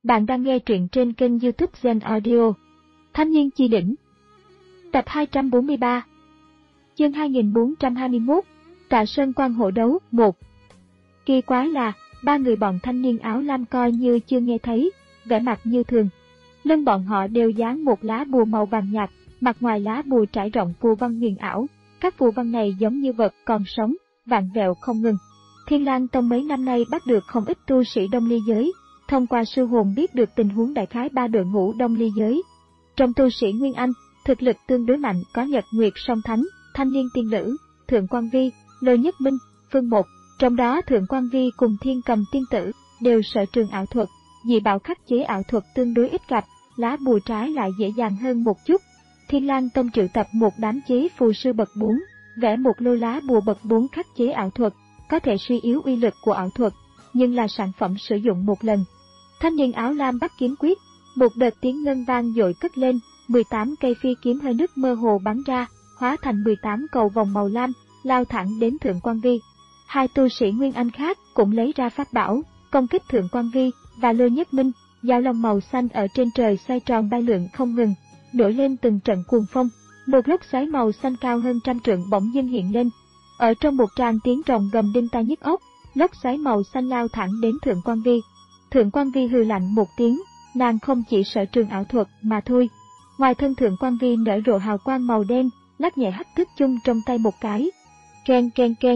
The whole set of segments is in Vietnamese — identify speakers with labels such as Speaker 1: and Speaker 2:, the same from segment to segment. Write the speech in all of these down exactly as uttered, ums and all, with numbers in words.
Speaker 1: Bạn đang nghe truyện trên kênh YouTube Zen Audio. Thanh niên chi đỉnh. Tập hai trăm bốn mươi ba. Chương hai nghìn bốn trăm hai mươi mốt. Tạ Sơn Quan hộ đấu một. Kỳ quái là, ba người bọn thanh niên áo lam coi như chưa nghe thấy, vẻ mặt như thường. Lưng bọn họ đều dán một lá bùa màu vàng nhạt, mặt ngoài lá bùa trải rộng phù văn huyền ảo. Các phù văn này giống như vật còn sống, vặn vẹo không ngừng. Thiên Lang Tông mấy năm nay bắt được không ít tu sĩ Đông Ly giới. Thông qua sư hồn biết được tình huống đại khái ba đội ngũ Đông Ly giới. Trong tu sĩ Nguyên Anh, thực lực tương đối mạnh có Nhật Nguyệt Song Thánh, Thanh Liên Tiên Lữ, Thượng Quan Vi, Lôi Nhất Minh, Phương Một. Trong đó Thượng Quan Vi cùng Thiên Cầm Tiên Tử đều sở trường ảo thuật, dị bảo khắc chế ảo thuật tương đối ít gặp, lá bùa trái lại dễ dàng hơn một chút. Thiên Lang Tông triệu tập một đám chế phù sư bậc bốn, vẽ một lô lá bùa bậc bốn khắc chế ảo thuật, có thể suy yếu uy lực của ảo thuật, nhưng là sản phẩm sử dụng một lần. Thanh niên áo lam bắt kiếm quyết, một đợt tiếng ngân vang dội cất lên, mười tám cây phi kiếm hơi nước mơ hồ bắn ra, hóa thành mười tám cầu vòng màu lam, lao thẳng đến Thượng Quan Vi. Hai tu sĩ Nguyên Anh khác cũng lấy ra pháp bảo, công kích Thượng Quan Vi và Lôi Nhất Minh. Dao long màu xanh ở trên trời xoay tròn bay lượn không ngừng, nổi lên từng trận cuồng phong. Một lốc xoáy màu xanh cao hơn trăm trượng bỗng dưng hiện lên. Ở trong một tràng tiếng rồng gầm đinh tai nhức óc, lốc xoáy màu xanh lao thẳng đến Thượng Quan Vi. Thượng Quan Vi hừ lạnh một tiếng, nàng không chỉ sở trường ảo thuật mà thôi. Ngoài thân Thượng Quan Vi nở rộ hào quang màu đen, lắc nhẹ hắc thức chung trong tay một cái. Keng keng keng.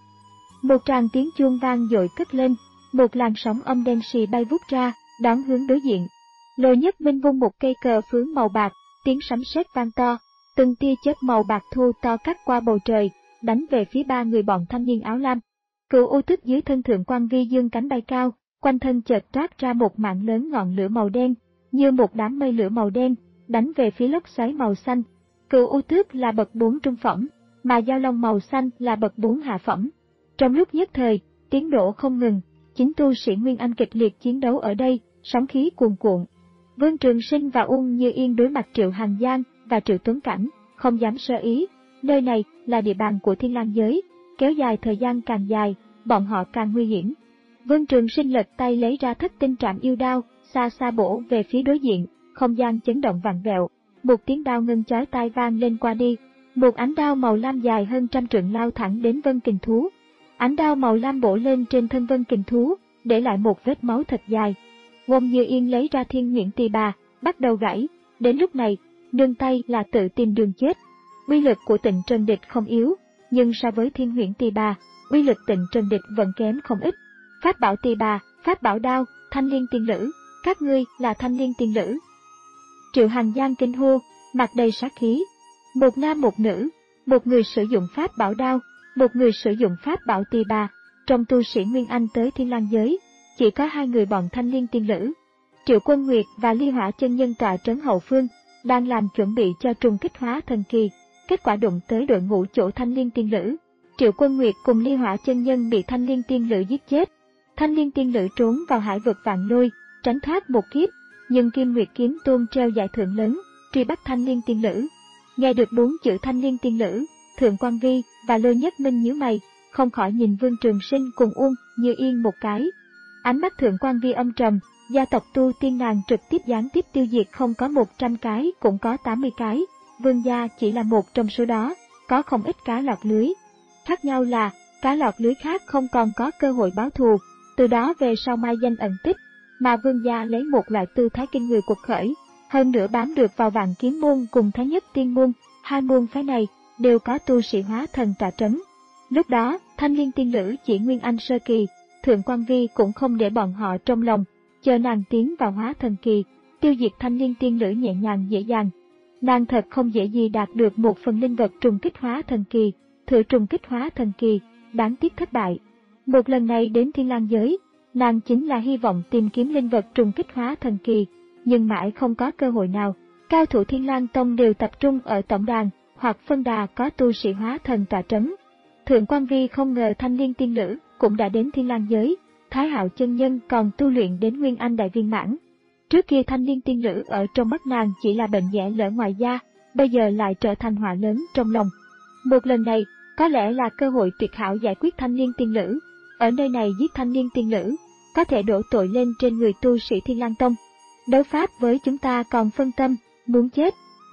Speaker 1: Một tràng tiếng chuông vang dội cất lên, một làn sóng âm đen xì bay vút ra, đón hướng đối diện. Lôi Nhất Minh vung một cây cờ phướng màu bạc, tiếng sấm sét vang to, từng tia chớp màu bạc thu to cắt qua bầu trời, đánh về phía ba người bọn thanh niên áo lam. Cửu U Tức dưới thân Thượng Quan Vi dương cánh bay cao, quanh thân chợt toát ra một mảng lớn ngọn lửa màu đen, như một đám mây lửa màu đen, đánh về phía lốc xoáy màu xanh. Cửu U Tước là bậc bốn trung phẩm, mà Dao Long màu xanh là bậc bốn hạ phẩm. Trong lúc nhất thời, tiếng nổ không ngừng, chính tu sĩ Nguyên Anh kịch liệt chiến đấu ở đây, sóng khí cuồn cuộn. Vương Trường Sinh và Ung Như Yên đối mặt Triệu Hàn Giang và Triệu Tuấn Cảnh, không dám sơ ý. Nơi này là địa bàn của Thiên Lang giới, kéo dài thời gian càng dài, bọn họ càng nguy hiểm. Vương Trường Sinh lật tay lấy ra Thất Tinh Trảm Yêu Đao, xa xa bổ về phía đối diện, không gian chấn động vặn vẹo, một tiếng đao ngân chói tai vang lên qua đi, một ánh đao màu lam dài hơn trăm trượng lao thẳng đến Vân Kình Thú. Ánh đao màu lam bổ lên trên thân Vân Kình Thú, để lại một vết máu thật dài. Ung Như Yên lấy ra Thiên Nhuyễn Tỳ Bà, bắt đầu gãy. Đến lúc này, nương tay là tự tìm đường chết. Uy lực của Tịnh Trần Địch không yếu, nhưng so với Thiên Nhuyễn Tỳ Bà, uy lực Tịnh Trần Địch vẫn kém không ít. Pháp bảo Tỳ Bà, pháp bảo đao, Thanh Liên Tiên Lữ, các ngươi là Thanh Liên Tiên Lữ. Triệu Hàn Giang kinh hô, mặt đầy sát khí. Một nam một nữ, một người sử dụng pháp bảo đao, một người sử dụng pháp bảo Tỳ Bà. Trong tu sĩ Nguyên Anh tới Thiên Lang giới, chỉ có hai người bọn Thanh Liên Tiên Lữ. Triệu Quân Nguyệt và Ly Hỏa Chân Nhân tọa trấn hậu phương, đang làm chuẩn bị cho trùng kích hóa thần kỳ. Kết quả đụng tới đội ngũ chỗ Thanh Liên Tiên Lữ. Triệu Quân Nguyệt cùng Ly Hỏa Chân Nhân bị Thanh Liên Tiên Lữ giết chết. Thanh Liên Tiên Lữ trốn vào hải vực Vạn Lôi, tránh thoát một kiếp, nhưng Kim Nguyệt Kiếm Tôn treo giải thưởng lớn, truy bắt Thanh Liên Tiên Lữ. Nghe được bốn chữ Thanh Liên Tiên Lữ, Thượng Quan Vi và Lôi Nhất Minh nhíu mày, không khỏi nhìn Vương Trường Sinh cùng Ung Như Yên một cái. Ánh mắt Thượng Quan Vi âm trầm, gia tộc tu tiên nàng trực tiếp gián tiếp tiêu diệt không có một trăm cái cũng có tám mươi cái, Vương gia chỉ là một trong số đó, có không ít cá lọt lưới. Khác nhau là, cá lọt lưới khác không còn có cơ hội báo thù, từ đó về sau mai danh ẩn tích, mà Vương gia lấy một loại tư thái kinh người cuộc khởi, hơn nữa bám được vào Vạn Kiếm môn cùng Thái Nhất Tiên môn, hai môn phái này đều có tu sĩ hóa thần tọa trấn. Lúc đó, Thanh Liên Tiên Lữ chỉ Nguyên Anh sơ kỳ, Thượng Quan Vi cũng không để bọn họ trong lòng, chờ nàng tiến vào hóa thần kỳ, tiêu diệt Thanh Liên Tiên Lữ nhẹ nhàng dễ dàng. Nàng thật không dễ gì đạt được một phần linh vật trùng kích hóa thần kỳ, thử trùng kích hóa thần kỳ, đáng tiếc thất bại. Một lần này đến Thiên Lang giới, nàng chính là hy vọng tìm kiếm linh vật trùng kích hóa thần kỳ, nhưng mãi không có cơ hội nào. Cao thủ Thiên Lang Tông đều tập trung ở tổng đàn, hoặc phân đà có tu sĩ hóa thần tọa trấn. Thượng Quan Vi không ngờ Thanh Liên Tiên Lữ cũng đã đến Thiên Lang giới, Thái Hạo chân nhân còn tu luyện đến Nguyên Anh đại viên mãn. Trước kia Thanh Liên Tiên Lữ ở trong mắt nàng chỉ là bệnh nhẹ lỡ ngoài da, bây giờ lại trở thành họa lớn trong lòng. Một lần này, có lẽ là cơ hội tuyệt hảo giải quyết Thanh Liên Tiên Lữ. Ở nơi này giết Thanh Liên Tiên Lữ, có thể đổ tội lên trên người tu sĩ Thiên Lang Tông. Đấu pháp với chúng ta còn phân tâm, muốn chết.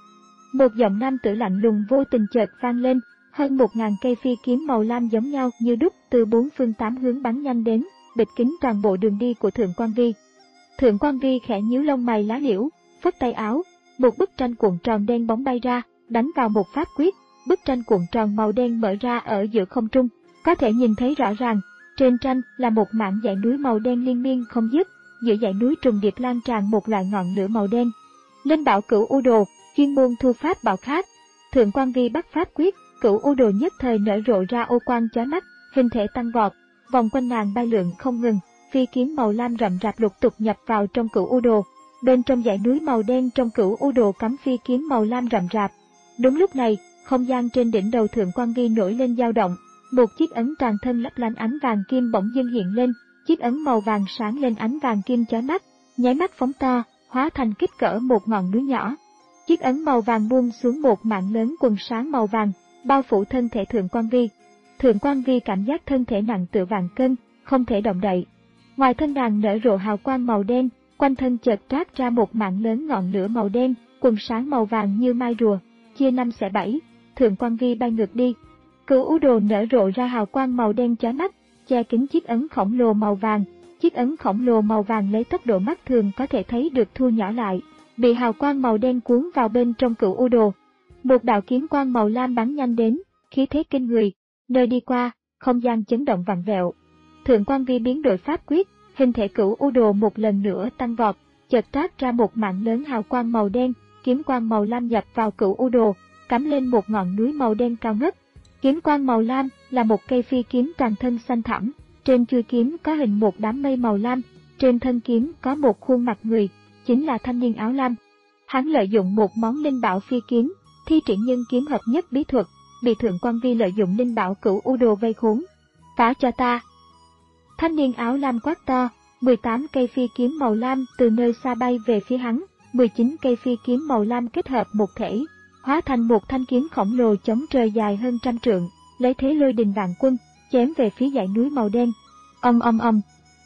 Speaker 1: Một giọng nam tử lạnh lùng vô tình chợt vang lên, hơn một ngàn cây phi kiếm màu lam giống nhau như đúc từ bốn phương tám hướng bắn nhanh đến, bịt kín toàn bộ đường đi của Thượng Quan Vi. Thượng Quan Vi khẽ nhíu lông mày lá liễu, phất tay áo, một bức tranh cuộn tròn đen bóng bay ra, đánh vào một pháp quyết, bức tranh cuộn tròn màu đen mở ra ở giữa không trung, có thể nhìn thấy rõ ràng, trên tranh là một mảng dãy núi màu đen liên miên không dứt, giữa dãy núi trùng điệp lan tràn một loại ngọn lửa màu đen. Linh bảo Cửu U Đồ, chuyên môn thu pháp bảo khác. Thượng Quan Vi bắt pháp quyết, Cửu U Đồ nhất thời nở rộ ra ô quang chói mắt, hình thể tăng vọt, vòng quanh nàng bay lượn không ngừng, phi kiếm màu lam rậm rạp lục tục nhập vào trong Cửu U Đồ. Bên trong dãy núi màu đen trong Cửu U Đồ cắm phi kiếm màu lam rậm rạp. Đúng lúc này, không gian trên đỉnh đầu Thượng Quan Vi nổi lên dao động, một chiếc ấn toàn thân lấp lánh ánh vàng kim bỗng dưng hiện lên, chiếc ấn màu vàng sáng lên ánh vàng kim chói mắt, nháy mắt phóng to, hóa thành kích cỡ một ngọn núi nhỏ. Chiếc ấn màu vàng buông xuống một mảng lớn quần sáng màu vàng, bao phủ thân thể Thượng Quan Vi. Thượng Quan Vi cảm giác thân thể nặng tựa vạn cân, không thể động đậy. Ngoài thân nàng nở rộ hào quang màu đen, quanh thân chợt toát ra một mảng lớn ngọn lửa màu đen, quần sáng màu vàng như mai rùa, chia năm xẻ bảy. Thượng Quan Vi bay ngược đi. Cửu U Đồ nở rộ ra hào quang màu đen chói mắt, che kín chiếc ấn khổng lồ màu vàng. Chiếc ấn khổng lồ màu vàng lấy tốc độ mắt thường có thể thấy được thu nhỏ lại, bị hào quang màu đen cuốn vào bên trong Cửu U Đồ. Một đạo kiếm quang màu lam bắn nhanh đến, khí thế kinh người, nơi đi qua, không gian chấn động vặn vẹo. Thượng Quan Vi biến đổi pháp quyết, hình thể Cửu U Đồ một lần nữa tăng vọt, chợt toát ra một mảng lớn hào quang màu đen, kiếm quang màu lam nhập vào Cửu U Đồ, cắm lên một ngọn núi màu đen cao ngất. Kiếm quang màu lam là một cây phi kiếm toàn thân xanh thẳm, trên chuôi kiếm có hình một đám mây màu lam, trên thân kiếm có một khuôn mặt người, chính là thanh niên áo lam. Hắn lợi dụng một món linh bảo phi kiếm, thi triển nhân kiếm hợp nhất bí thuật, bị Thượng Quan Vi lợi dụng linh bảo Cửu U Đồ vây khốn. Phá cho ta! Thanh niên áo lam quát to, mười tám cây phi kiếm màu lam từ nơi xa bay về phía hắn, mười chín cây phi kiếm màu lam kết hợp một thể, hóa thành một thanh kiếm khổng lồ chống trời dài hơn trăm trượng, lấy thế lôi đình vạn quân, chém về phía dãy núi màu đen. Ầm ầm ầm.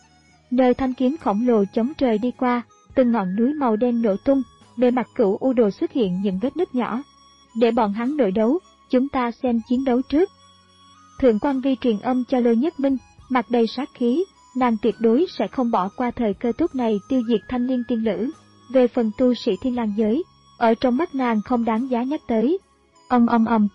Speaker 1: Nơi thanh kiếm khổng lồ chống trời đi qua, từng ngọn núi màu đen nổ tung, bề mặt Cửu U Đồ xuất hiện những vết nứt nhỏ. Để bọn hắn nội đấu, chúng ta xem chiến đấu trước. Thượng Quan Vi truyền âm cho Lôi Nhất Minh, mặt đầy sát khí, nàng tuyệt đối sẽ không bỏ qua thời cơ tốt này tiêu diệt Thanh Liên tiên lữ. Về phần tu sĩ Thiên Lang giới, ở trong mắt nàng không đáng giá nhắc tới. Ầm ầm ầm.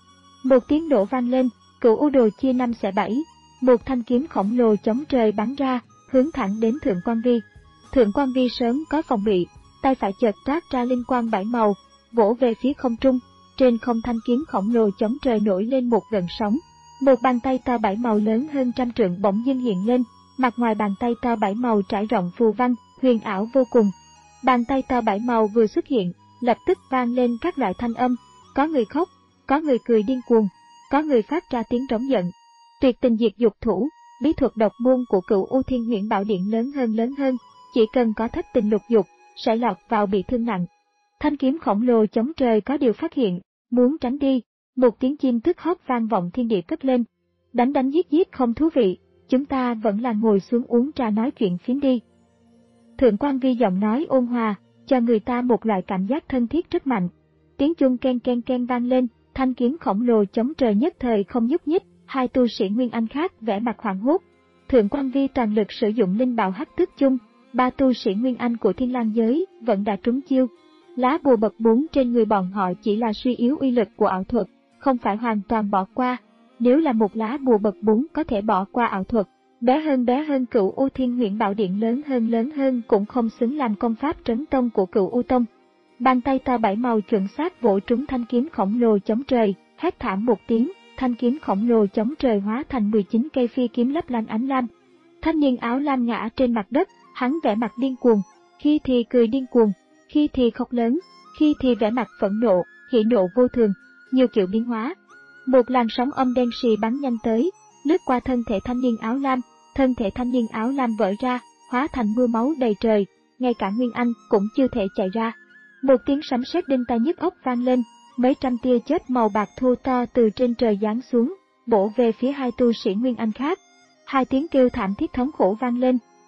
Speaker 1: Một tiếng nổ vang lên, Cửu U Đồ chia năm xẻ bảy, một thanh kiếm khổng lồ chống trời bắn ra, hướng thẳng đến Thượng Quan Vi. Thượng Quan Vi sớm có phòng bị, tay phải chợt toát ra linh quang bảy màu, vỗ về phía không trung, trên không thanh kiếm khổng lồ chống trời nổi lên một gợn sóng. Một bàn tay to bảy màu lớn hơn trăm trượng bỗng dưng hiện lên, mặt ngoài bàn tay to bảy màu trải rộng phù văn, huyền ảo vô cùng. Bàn tay to bảy màu vừa xuất hiện, lập tức vang lên các loại thanh âm, có người khóc, có người cười điên cuồng, có người phát ra tiếng trống giận. Tuyệt tình diệt dục thủ, bí thuật độc môn của Cửu U Thiên Huyễn Bảo Điện lớn hơn lớn hơn, chỉ cần có thất tình lục dục, sẽ lọt vào bị thương nặng. Thanh kiếm khổng lồ chống trời có điều phát hiện, muốn tránh đi, một tiếng chim tức hót vang vọng thiên địa cất lên. Đánh đánh giết giết không thú vị, chúng ta vẫn là ngồi xuống uống trà nói chuyện phiếm đi. Thượng Quan Vi giọng nói ôn hòa, cho người ta một loại cảm giác thân thiết rất mạnh. Tiếng chuông ken ken ken vang lên, thanh kiếm khổng lồ chống trời nhất thời không nhúc nhích, hai tu sĩ Nguyên Anh khác vẻ mặt hoảng hốt. Thượng Quan Vi toàn lực sử dụng linh bảo hắc tước chung, ba tu sĩ Nguyên Anh của Thiên Lang giới vẫn đã trúng chiêu. Lá bùa bậc bốn trên người bọn họ chỉ là suy yếu uy lực của ảo thuật, không phải hoàn toàn bỏ qua. Nếu là một lá bùa bậc bốn có thể bỏ qua ảo thuật, bé hơn bé hơn Cửu U Thiên Huyễn Bảo Điện lớn hơn lớn hơn cũng không xứng làm công pháp trấn tông của Cửu U Tông. Bàn tay to bảy màu chuẩn xác vỗ trúng thanh kiếm khổng lồ chống trời, hét thảm một tiếng, thanh kiếm khổng lồ chống trời hóa thành mười chín cây phi kiếm lấp lánh ánh lam. Thanh niên áo lam ngã trên mặt đất, hắn vẻ mặt điên cuồng, khi thì cười điên cuồng, khi thì khóc lớn, khi thì vẻ mặt phẫn nộ, hỉ nộ vô thường, nhiều kiểu biến hóa. Một làn sóng âm đen xì bắn nhanh tới, lướt qua thân thể thanh niên áo lam, thân thể thanh niên áo lam vỡ ra, hóa thành mưa máu đầy trời, ngay cả Nguyên Anh cũng chưa thể chạy ra. Một tiếng sấm sét đinh tai nhức óc vang lên, mấy trăm tia chớp màu bạc thô to từ trên trời giáng xuống, bổ về phía hai tu sĩ Nguyên Anh khác. Hai tiếng kêu thảm thiết thống khổ vang lên,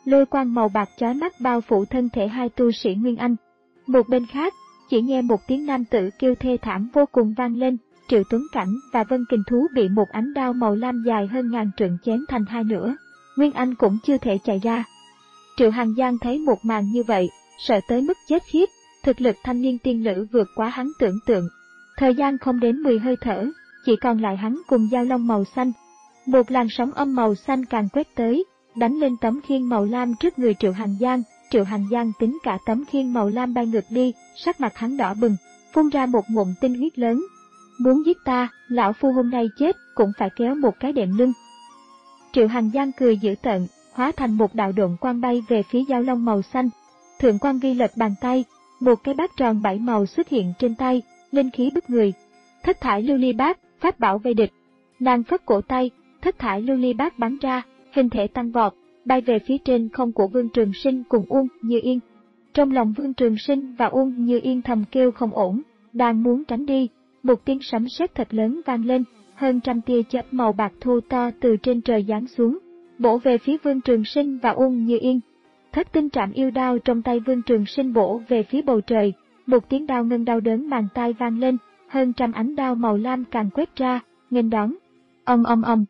Speaker 1: lôi quang màu bạc chói mắt bao phủ thân thể hai tu sĩ Nguyên Anh. Một bên khác, chỉ nghe một tiếng nam tử kêu thê thảm vô cùng vang lên, Triệu Tuấn Cảnh và Vân Kình Thú bị một ánh đao màu lam dài hơn ngàn trượng chém thành hai nửa. Nguyên Anh cũng chưa thể chạy ra. Triệu Hàn Giang thấy một màn như vậy, sợ tới mức chết khiếp, thực lực thanh niên tiên nữ vượt quá hắn tưởng tượng. Thời gian không đến mười hơi thở, chỉ còn lại hắn cùng dao long màu xanh. Một làn sóng âm màu xanh càng quét tới, đánh lên tấm khiên màu lam trước người Triệu Hàn Giang. Triệu Hàn Giang tính cả tấm khiên màu lam bay ngược đi, sắc mặt hắn đỏ bừng, phun ra một ngụm tinh huyết lớn. Muốn giết ta, lão phu hôm nay chết cũng phải kéo một cái đệm lưng. Triệu Hàn Giang cười dữ tợn, hóa thành một đạo độn quang bay về phía dao long màu xanh. Thượng quan Vi lật bàn tay, một cái bát tròn bảy màu xuất hiện trên tay, linh khí bức người. Thất thải lưu ly bát, pháp bảo về địch. Nàng phất cổ tay, thất thải lưu ly bát bắn ra, hình thể tăng vọt, bay về phía trên không của Vương Trường Sinh cùng Uông Như Yên. Trong lòng Vương Trường Sinh và Uông Như Yên thầm kêu không ổn, đang muốn tránh đi, một tiếng sấm sét thật lớn vang lên, hơn trăm tia chớp màu bạc thô to từ trên trời giáng xuống, bổ về phía Vương Trường Sinh và Uông Như Yên. Thất tinh trảm yêu đao trong tay Vương Trường Sinh bổ về phía bầu trời, một tiếng đao ngân đau đớn màng tai vang lên, hơn trăm ánh đao màu lam càng quét ra, nghênh đón. Ầm ầm ầm.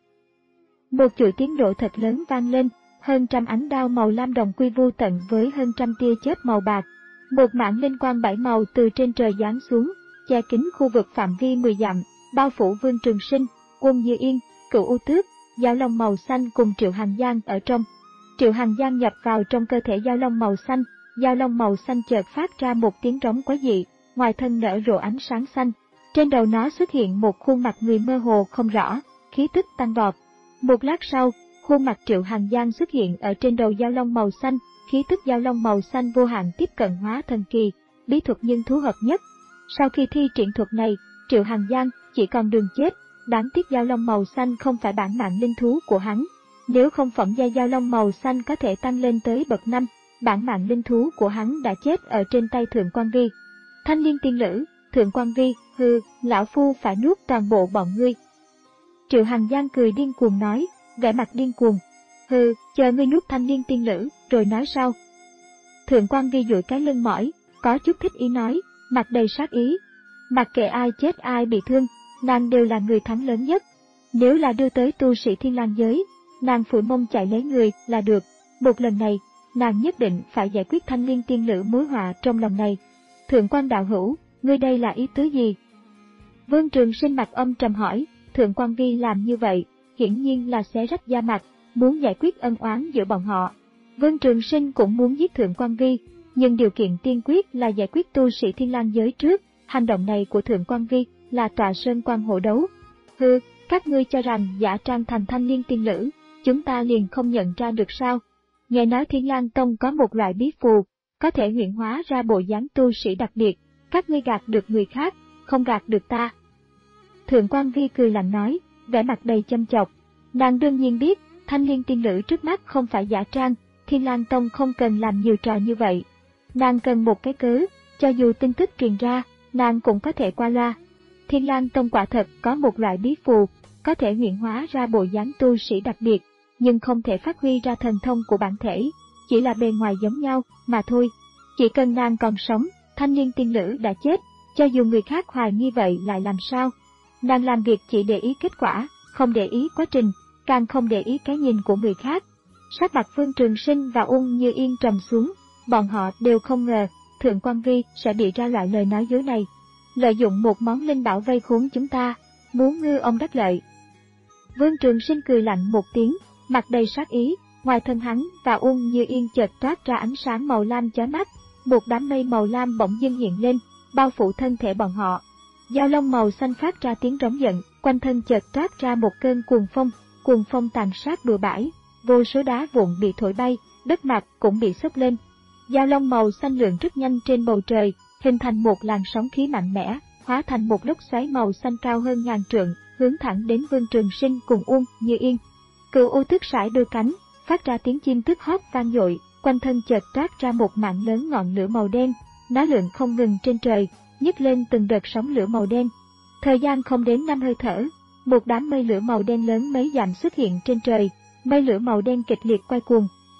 Speaker 1: Một chuỗi tiếng nổ thật lớn vang lên, hơn trăm ánh đao màu lam đồng quy vu tận với hơn trăm tia chớp màu bạc. Một mảng linh quang bảy màu từ trên trời giáng xuống, che kín khu vực phạm vi mười dặm, bao phủ Vương Trường Sinh, Uông Như Yên, Cửu U Tước, dao long màu xanh cùng Triệu Hàn Giang ở trong. Triệu Hàn Giang nhập vào trong cơ thể dao long màu xanh, dao long màu xanh chợt phát ra một tiếng rống quái dị, ngoài thân nở rộ ánh sáng xanh. Trên đầu nó xuất hiện một khuôn mặt người mơ hồ không rõ, khí tức tăng vọt. Một lát sau, khuôn mặt Triệu Hàn Giang xuất hiện ở trên đầu dao long màu xanh, khí tức dao long màu xanh vô hạn tiếp cận hóa thần kỳ, bí thuật nhân thú hợp nhất. Sau khi thi triển thuật này, Triệu Hàn Giang chỉ còn đường chết, đáng tiếc dao long màu xanh không phải bản mạng linh thú của hắn. Nếu không phẩm giai dao long màu xanh có thể tăng lên tới bậc năm, bản mạng linh thú của hắn đã chết ở trên tay Thượng quan Vi. Thanh niên tiên nữ, Thượng quan Vi, hừ, lão phu phải nuốt toàn bộ bọn ngươi. Triệu Hàn Giang cười điên cuồng nói, vẻ mặt điên cuồng, hừ, chờ ngươi nuốt thanh niên tiên nữ, rồi nói sau. Thượng quan Vi duỗi cái lưng mỏi, có chút thích ý nói, mặt đầy sát ý. Mặc kệ ai chết ai bị thương, nàng đều là người thắng lớn nhất. Nếu là đưa tới tu sĩ Thiên Lang giới, nàng phủi mông chạy lấy người là được. Một lần này, nàng nhất định phải giải quyết thanh niên tiên nữ mối họa trong lòng này. Thượng quan đạo hữu, ngươi đây là ý tứ gì? Vương Trường Sinh mặt âm trầm hỏi. Thượng quan Vi làm như vậy, hiển nhiên là xé rách da mặt, muốn giải quyết ân oán giữa bọn họ. Vương Trường Sinh cũng muốn giết Thượng quan Vi, nhưng điều kiện tiên quyết là giải quyết tu sĩ Thiên Lang giới trước. Hành động này của Thượng quan Vi là tọa sơn quan hộ đấu. Hừ, các ngươi cho rằng giả trang thành thanh niên tiên nữ, chúng ta liền không nhận ra được sao? Nghe nói Thiên Lang Tông có một loại bí phù, có thể huyễn hóa ra bộ dáng tu sĩ đặc biệt, các ngươi gạt được người khác, không gạt được ta. Thượng quan Vi cười lạnh nói, vẻ mặt đầy châm chọc. Nàng đương nhiên biết, thanh niên tiên nữ trước mắt không phải giả trang, Thiên Lang Tông không cần làm nhiều trò như vậy. Nàng cần một cái cớ, cho dù tin tức truyền ra, nàng cũng có thể qua loa. Thiên Lang Tông quả thật có một loại bí phù, có thể huyễn hóa ra bộ dáng tu sĩ đặc biệt, nhưng không thể phát huy ra thần thông của bản thể, chỉ là bề ngoài giống nhau mà thôi. Chỉ cần nàng còn sống, thanh niên tiên nữ đã chết, cho dù người khác hoài nghi vậy lại làm sao? Nàng làm việc chỉ để ý kết quả, không để ý quá trình, càng không để ý cái nhìn của người khác. Sắc mặt Vương Trường Sinh và Uông Như Yên trầm xuống, bọn họ đều không ngờ Thượng quan Vi sẽ bị ra loại lời nói dối này. Lợi dụng một món linh bảo vây khốn chúng ta, muốn ngư ông đắc lợi. Vương Trường Sinh cười lạnh một tiếng, mặt đầy sát ý, ngoài thân hắn và Uông Như Yên chợt toát ra ánh sáng màu lam chói mắt, một đám mây màu lam bỗng dưng hiện lên, bao phủ thân thể bọn họ. Dao long màu xanh phát ra tiếng rống giận, quanh thân chợt toát ra một cơn cuồng phong, cuồng phong tàn sát bừa bãi, vô số đá vụn bị thổi bay, đất mặt cũng bị xốc lên. Dao long màu xanh lượn rất nhanh trên bầu trời, hình thành một làn sóng khí mạnh mẽ, hóa thành một lốc xoáy màu xanh cao hơn ngàn trượng, hướng thẳng đến Vương Trường Sinh cùng Uông Như Yên. Cửu U Tước sải đôi cánh, phát ra tiếng chim tức hót vang dội, quanh thân chợt toát ra một mảng lớn ngọn lửa màu đen, nó lượn không ngừng trên trời, nhấc lên từng đợt sóng lửa màu đen. Thời gian không đến năm hơi thở, một đám mây lửa màu đen lớn mấy dặm xuất hiện trên trời, mây lửa màu đen kịch liệt quay cuồng,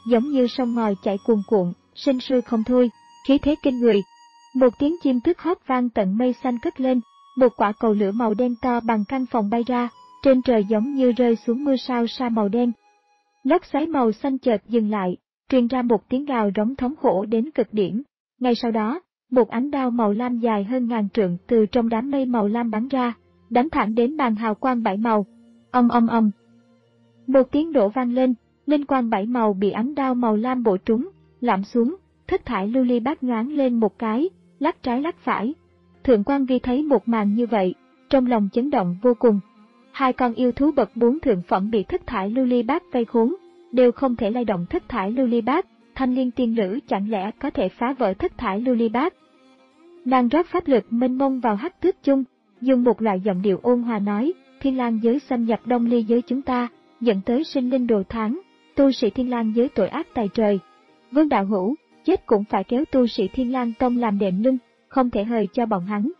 Speaker 1: giống như sông ngòi chảy cuồn cuộn, sinh sôi không thôi, khí thế kinh người. Một tiếng chim tước hót vang tận mây xanh cất lên, một quả cầu lửa màu đen to bằng căn phòng bay ra, trên trời giống như rơi xuống mưa sao sa màu đen. Lốc xoáy màu xanh chợt dừng lại, truyền ra một tiếng gào rống thống khổ đến cực điểm. Ngay sau đó, một ánh đao màu lam dài hơn ngàn trượng từ trong đám mây màu lam bắn ra, đánh thẳng đến màn hào quang bảy màu. Ầm ầm ầm. Một tiếng nổ vang lên, linh quang bảy màu bị ánh đao màu lam bổ trúng, lõm xuống, thất thải lưu ly bát nhoáng lên một cái, lắc trái lắc phải. Thượng quan Ghi thấy một màn như vậy, trong lòng chấn động vô cùng. Hai con yêu thú bậc bốn thượng phẩm bị thất thải lưu ly bát vây khốn, đều không thể lay động thất thải lưu ly bát. Thanh Liên tiên nữ chẳng lẽ có thể phá vỡ thất thải lưu ly bát? Nàng rót pháp lực mênh mông vào hắc tước chung, dùng một loại giọng điệu ôn hòa nói: Thiên Lang giới xâm nhập Đông Ly giới chúng ta, dẫn tới sinh linh đồ tháng, tu sĩ Thiên Lang giới tội ác tày trời. Vương đạo hữu, chết cũng phải kéo tu sĩ Thiên Lang tông làm đệm lưng, không thể hời cho bọn hắn.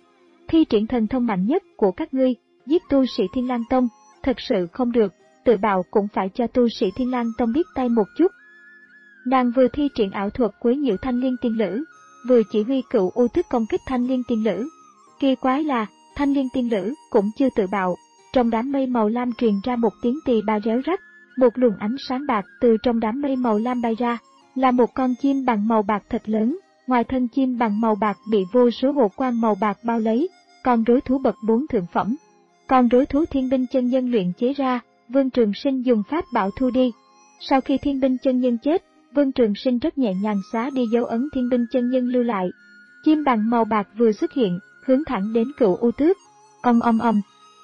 Speaker 1: Thi triển thần thông mạnh nhất của các ngươi, giết tu sĩ Thiên Lang tông, thật sự không được, tự bạo cũng phải cho tu sĩ Thiên Lang tông biết tay một chút. Nàng vừa thi triển ảo thuật quấy nhiễu Thanh Liên tiên nữ, vừa chỉ huy cựu u thức công kích Thanh Liên tiên nữ. Kỳ quái là, Thanh Liên tiên nữ cũng chưa tự bạo, trong đám mây màu lam truyền ra một tiếng tỳ bà réo rắt, một luồng ánh sáng bạc từ trong đám mây màu lam bay ra, là một con chim bằng màu bạc thật lớn, ngoài thân chim bằng màu bạc bị vô số hồ quang màu bạc bao lấy, con rối thú bậc bốn thượng phẩm. Con rối thú thiên binh chân nhân luyện chế ra, Vương Trường Sinh dùng pháp bảo thu đi. Sau khi thiên binh chân nhân chết, Vương Trường Sinh rất nhẹ nhàng xóa đi dấu ấn thiên binh chân nhân lưu lại. Chim bằng màu bạc vừa xuất hiện, hướng thẳng đến cựu u tước. Ầm ầm ầm.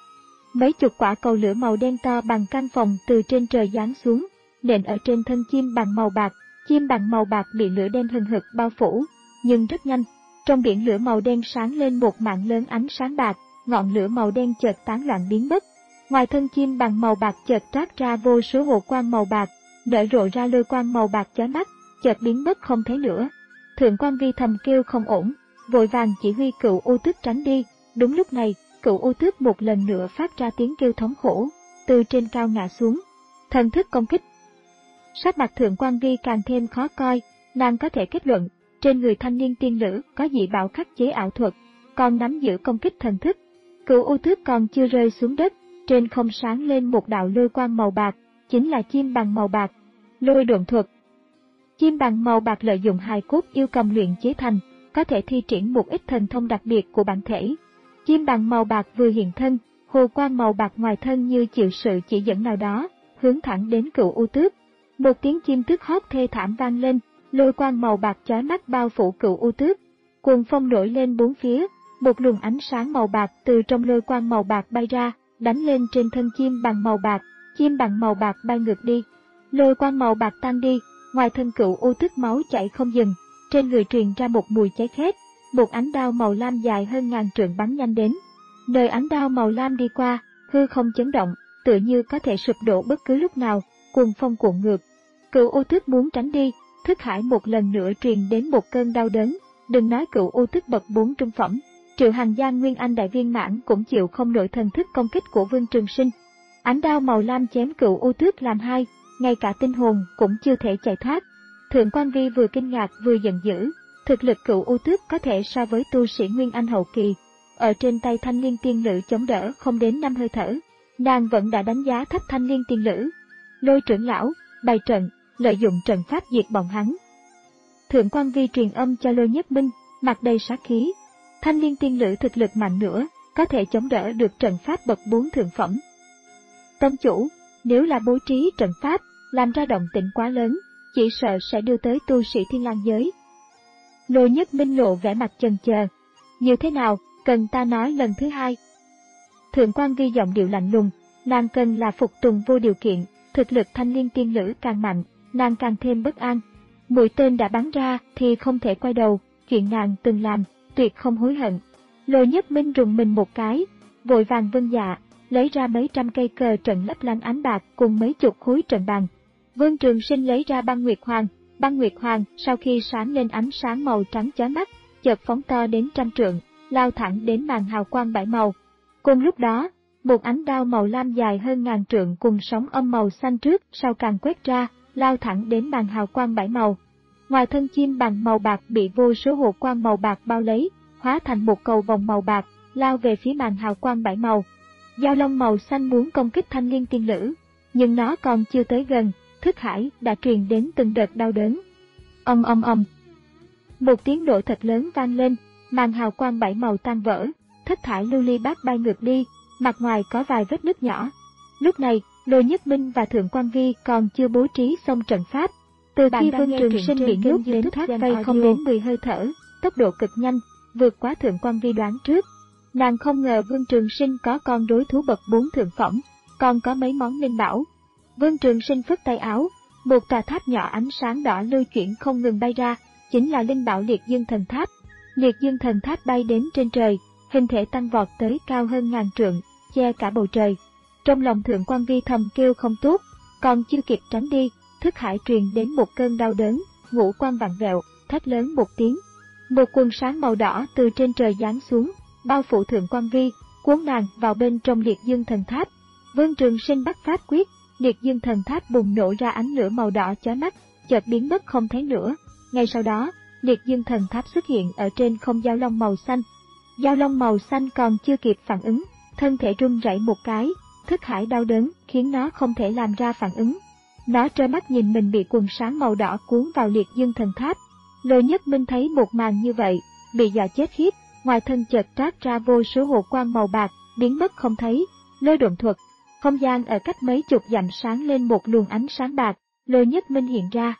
Speaker 1: Mấy chục quả cầu lửa màu đen to bằng căn phòng từ trên trời giáng xuống, nện ở trên thân chim bằng màu bạc. Chim bằng màu bạc bị lửa đen hừng hực bao phủ, nhưng rất nhanh, trong biển lửa màu đen sáng lên một mảng lớn ánh sáng bạc, ngọn lửa màu đen chợt tán loạn biến mất. Ngoài thân chim bằng màu bạc chợt toát ra vô số hồ quang màu bạc, nở rộ ra lôi quang màu bạc chói mắt, chợt biến mất không thấy nữa. Thượng quan Vi thầm kêu không ổn, vội vàng chỉ huy cựu u tước tránh đi. Đúng lúc này, cựu u tước một lần nữa phát ra tiếng kêu thống khổ, từ trên cao ngã xuống. Thần thức công kích. Sắc mặt Thượng quan Vi càng thêm khó coi, nàng có thể kết luận, trên người thanh niên tiên nữ có dị bảo khắc chế ảo thuật, còn nắm giữ công kích thần thức. Cựu u tước còn chưa rơi xuống đất, trên không sáng lên một đạo lôi quang màu bạc, chính là chim bằng màu bạc. Lôi độn thuật. Chim bằng màu bạc lợi dụng hài cốt yêu cầm luyện chế thành, có thể thi triển một ít thần thông đặc biệt của bản thể. Chim bằng màu bạc vừa hiện thân, hồ quang màu bạc ngoài thân như chịu sự chỉ dẫn nào đó, hướng thẳng đến cựu u tước. Một tiếng chim tước hót thê thảm vang lên, lôi quang màu bạc chói mắt bao phủ cựu u tước. Cuồng phong nổi lên bốn phía, một luồng ánh sáng màu bạc từ trong lôi quang màu bạc bay ra, đánh lên trên thân chim bằng màu bạc, chim bằng màu bạc bay ngược đi. Lôi quang màu bạc tan đi, ngoài thân cựu u tước máu chảy không dừng, trên người truyền ra một mùi cháy khét, một ánh đao màu lam dài hơn ngàn trượng bắn nhanh đến. Nơi ánh đao màu lam đi qua, hư không chấn động, tựa như có thể sụp đổ bất cứ lúc nào, cuồng phong cuộn ngược. Cựu u tước muốn tránh đi, thức hải một lần nữa truyền đến một cơn đau đớn, đừng nói cựu u tước bậc bốn trung phẩm, Triệu Hằng Giang Nguyên Anh đại viên mãn cũng chịu không nổi thần thức công kích của Vương Trường Sinh. Ánh đao màu lam chém cựu u tước làm hai, ngay cả tinh hồn cũng chưa thể chạy thoát. Thượng quan Vi vừa kinh ngạc vừa giận dữ, thực lực cựu u tước có thể so với tu sĩ Nguyên Anh hậu kỳ, ở trên tay thanh liên tiên nữ chống đỡ không đến năm hơi thở, nàng vẫn đã đánh giá thấp thanh liên tiên nữ. Lôi trưởng lão, bày trận, lợi dụng trận pháp diệt bọn hắn. Thượng quan Vi truyền âm cho Lôi Nhất Minh, mặt đầy sát khí. Thanh liên tiên nữ thực lực mạnh nữa, có thể chống đỡ được trận pháp bậc bốn thượng phẩm. Tông chủ, nếu là bố trí trận pháp, làm ra động tĩnh quá lớn, chỉ sợ sẽ đưa tới tu sĩ Thiên Lang giới. Lôi Nhất Minh lộ vẻ mặt chần chờ. Như thế nào, cần ta nói lần thứ hai? Thượng quan Vi giọng điệu lạnh lùng, nàng cần là phục tùng vô điều kiện, thực lực thanh liên tiên nữ càng mạnh, nàng càng thêm bất an. Mũi tên đã bắn ra thì không thể quay đầu, chuyện nàng từng làm, tuyệt không hối hận. Lôi Nhất Minh rùng mình một cái, vội vàng vâng dạ, lấy ra mấy trăm cây cờ trận lấp lánh ánh bạc cùng mấy chục khối trận bàn. Vương Trường Sinh lấy ra băng nguyệt hoàng, băng nguyệt hoàng sau khi sáng lên ánh sáng màu trắng chói mắt, chợt phóng to đến trăm trượng, lao thẳng đến màn hào quang bảy màu. Cùng lúc đó, một ánh đao màu lam dài hơn ngàn trượng cùng sóng âm màu xanh trước sau càng quét ra, lao thẳng đến màn hào quang bảy màu. Ngoài thân chim bằng màu bạc bị vô số hồ quang màu bạc bao lấy, hóa thành một cầu vòng màu bạc, lao về phía màn hào quang bảy màu. Dao long màu xanh muốn công kích thanh liên tiên lữ, nhưng nó còn chưa tới gần, thức hải đã truyền đến từng đợt đau đớn. Ầm ầm ầm. Một tiếng nổ thật lớn vang lên, màn hào quang bảy màu tan vỡ, thất thải lưu ly bát bay ngược đi, mặt ngoài có vài vết nứt nhỏ. Lúc này, Lôi Nhất Minh và Thượng Quan Vi còn chưa bố trí xong trận pháp. Từ khi Vương Trường Sinh bị nhốt đến thoát vây không đến mười hơi thở, tốc độ cực nhanh, vượt quá Thượng Quan Vi đoán trước. Nàng không ngờ Vương Trường Sinh có con đối thú bậc bốn thượng phẩm, còn có mấy món linh bảo. Vương Trường Sinh phất tay áo, một tòa tháp nhỏ ánh sáng đỏ lưu chuyển không ngừng bay ra, chính là linh bảo Liệt Dương Thần Tháp. Liệt Dương Thần Tháp bay đến trên trời, hình thể tăng vọt tới cao hơn ngàn trượng, che cả bầu trời. Trong lòng Thượng Quan Vi thầm kêu không tốt, còn chưa kịp tránh đi, thức hải truyền đến một cơn đau đớn, ngũ quan vặn vẹo, thét lớn một tiếng. Một quần sáng màu đỏ từ trên trời giáng xuống, bao phủ Thượng Quan Vi, cuốn nàng vào bên trong Liệt Dương Thần Tháp. Vương Trường Sinh bắt pháp quyết, Liệt Dương Thần Tháp bùng nổ ra ánh lửa màu đỏ chói mắt, chợt biến mất không thấy nữa. Ngay sau đó, Liệt Dương Thần Tháp xuất hiện ở trên không dao long màu xanh. Dao long màu xanh còn chưa kịp phản ứng, thân thể run rẩy một cái, thức hải đau đớn khiến nó không thể làm ra phản ứng. Nó trơ mắt nhìn mình bị quần sáng màu đỏ cuốn vào Liệt Dương Thần Tháp. Lôi Nhất Minh thấy một màn như vậy, bị dọa chết khiếp, ngoài thân chợt trát ra vô số hồ quang màu bạc, biến mất không thấy. Lôi độn thuật, không gian ở cách mấy chục dặm sáng lên một luồng ánh sáng bạc, Lôi Nhất Minh hiện ra.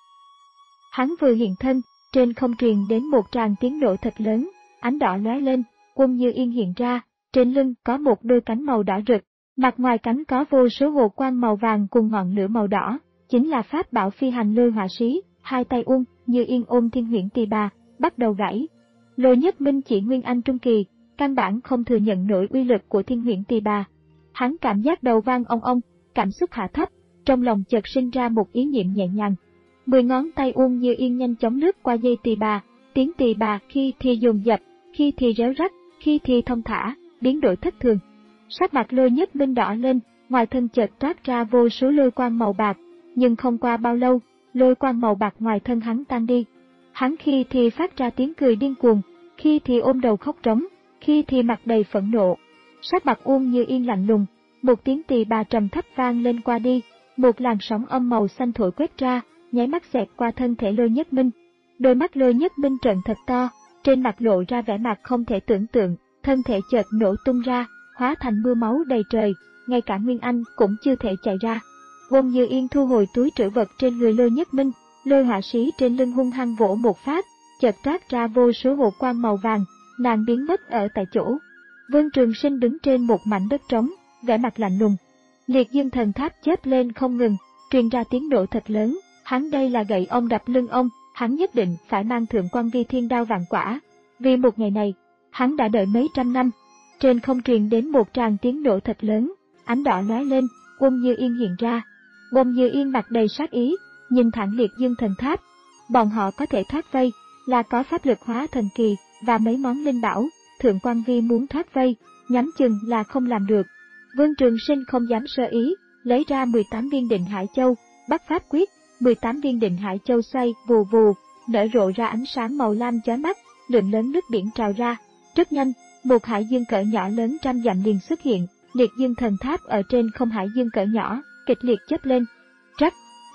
Speaker 1: Hắn vừa hiện thân, trên không truyền đến một tràng tiếng nổ thật lớn, ánh đỏ lóe lên, Quân Như Yên hiện ra, trên lưng có một đôi cánh màu đỏ rực, mặt ngoài cánh có vô số hồ quang màu vàng cùng ngọn lửa màu đỏ, chính là pháp bảo phi hành lôi hỏa sĩ. Hai tay Uông Như Yên ôm Thiên Huyễn Tỳ Bà, bắt đầu gãy. Lôi Nhất Minh chỉ nguyên anh trung kỳ, căn bản không thừa nhận nổi uy lực của Thiên Huyễn Tỳ Bà. Hắn cảm giác đầu vang ong ong, cảm xúc hạ thấp, trong lòng chợt sinh ra một ý niệm nhẹ nhàng. Mười ngón tay Uông Như Yên nhanh chóng lướt qua dây tỳ bà, tiếng tỳ bà khi thì dồn dập, khi thì réo rắt, khi thì thông thả, biến đổi thất thường. Sắc mặt Lôi Nhất Minh đỏ lên, ngoài thân chợt toát ra vô số lôi quang màu bạc, nhưng không qua bao lâu, lôi quang màu bạc ngoài thân hắn tan đi. Hắn khi thì phát ra tiếng cười điên cuồng, khi thì ôm đầu khóc trống, khi thì mặt đầy phẫn nộ. Sắc mặt Uông Như Yên lạnh lùng, một tiếng tỳ bà trầm thấp vang lên qua đi, một làn sóng âm màu xanh thổi quét ra, nháy mắt xẹt qua thân thể Lôi Nhất Minh. Đôi mắt Lôi Nhất Minh trợn thật to, trên mặt lộ ra vẻ mặt không thể tưởng tượng, thân thể chợt nổ tung ra, hóa thành mưa máu đầy trời, ngay cả Nguyên Anh cũng chưa thể chạy ra. Uông Như Yên thu hồi túi trữ vật trên người Lôi Nhất Minh, lôi hỏa sĩ trên lưng hung hăng vỗ một phát, chợt toát ra vô số hồ quang màu vàng, nàng biến mất ở tại chỗ. Vương Trường Sinh đứng trên một mảnh đất trống, vẻ mặt lạnh lùng. Liệt Dương Thần Tháp chớp lên không ngừng, truyền ra tiếng nổ thật lớn. Hắn đây là gậy ông đập lưng ông, hắn nhất định phải mang Thượng Quan Vi thiên đao vạn quả. Vì một ngày này, hắn đã đợi mấy trăm năm. Trên không truyền đến một tràng tiếng nổ thật lớn, ánh đỏ lóe lên, Uông Như Yên hiện ra. Uông Như Yên mặt đầy sát ý, nhìn thẳng Liệt Dương Thần Tháp. Bọn họ có thể thoát vây, là có pháp lực hóa thần kỳ và mấy món linh bảo. Thượng Quan Vi muốn thoát vây, nhắm chừng là không làm được. Vương Trường Sinh không dám sơ ý, lấy ra mười tám viên Định Hải Châu, bắt pháp quyết. mười tám viên Định Hải Châu xoay vù vù, nở rộ ra ánh sáng màu lam chói mắt, lượng lớn nước biển trào ra. Rất nhanh, một hải dương cỡ nhỏ lớn trăm dặm liền xuất hiện, Liệt Dương Thần Tháp ở trên không hải dương cỡ nhỏ, kịch liệt chớp lên. Trắc.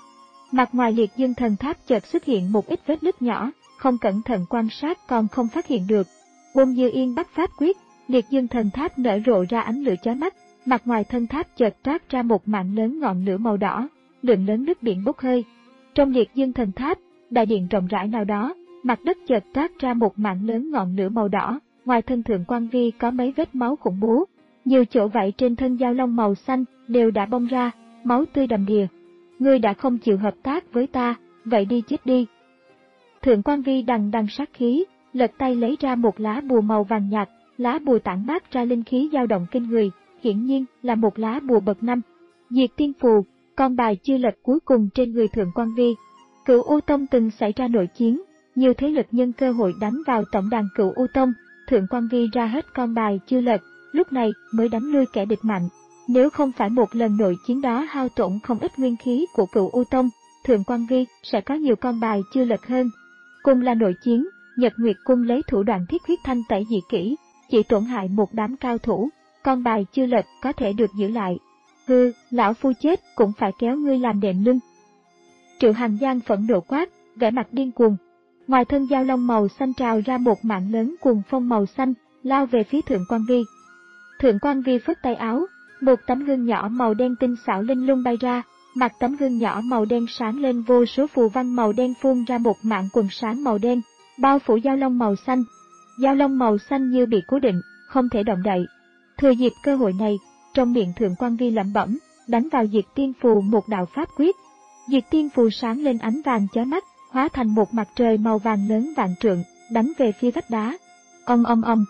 Speaker 1: Mặt ngoài Liệt Dương Thần Tháp chợt xuất hiện một ít vết nứt nhỏ, không cẩn thận quan sát còn không phát hiện được. Uông Như Yên bắt pháp quyết, Liệt Dương Thần Tháp nở rộ ra ánh lửa chói mắt, mặt ngoài thân tháp chợt toát ra một mảng lớn ngọn lửa màu đỏ, lượng lớn nước biển bốc hơi. Trong Liệt Dương Thần Tháp, đại điện rộng rãi nào đó, mặt đất chợt toát ra một mảng lớn ngọn lửa màu đỏ, ngoài thân Thượng Quan Vi có mấy vết máu khủng bố, nhiều chỗ vậy trên thân dao long màu xanh đều đã bong ra, máu tươi đầm đìa. Ngươi đã không chịu hợp tác với ta, vậy đi chết đi. Thượng Quan Vi đằng đằng sát khí, lật tay lấy ra một lá bùa màu vàng nhạt, lá bùa tản mát ra linh khí dao động kinh người, hiển nhiên là một lá bùa bậc năm. Diệt Tiên Phù, con bài chưa lật cuối cùng trên người Thượng Quan Vi. Cửu U Tông từng xảy ra nội chiến, nhiều thế lực nhân cơ hội đánh vào tổng đàn Cửu U Tông, Thượng Quan Vi ra hết con bài chưa lật, lúc này mới đánh lui kẻ địch mạnh. Nếu không phải một lần nội chiến đó hao tổn không ít nguyên khí của Cửu U Tông, Thượng Quan Vi sẽ có nhiều con bài chưa lật hơn. Cùng là nội chiến, Nhật Nguyệt Cung lấy thủ đoạn thiết huyết thanh tẩy dị kỹ, chỉ tổn hại một đám cao thủ, con bài chưa lật có thể được giữ lại. Hư, lão phu chết cũng phải kéo ngươi làm đệm lưng. Triệu Hàn Giang phẫn nộ quát, vẻ mặt điên cuồng. Ngoài thân dao long màu xanh trào ra một mạng lớn cuồng phong màu xanh, lao về phía Thượng Quan Vi. Thượng Quan Vi phất tay áo, một tấm gương nhỏ màu đen tinh xảo linh lung bay ra, mặt tấm gương nhỏ màu đen sáng lên vô số phù văn màu đen phun ra một mạng quần sáng màu đen, bao phủ dao long màu xanh. Dao long màu xanh như bị cố định, không thể động đậy. Thừa dịp cơ hội này, trong miệng Thượng Quan Vi lẩm bẩm, đánh vào Diệt Tiên Phù một đạo pháp quyết. Diệt Tiên Phù sáng lên ánh vàng chói mắt, hóa thành một mặt trời màu vàng lớn vạn trượng, đánh về phía vách đá. Ong ong ong.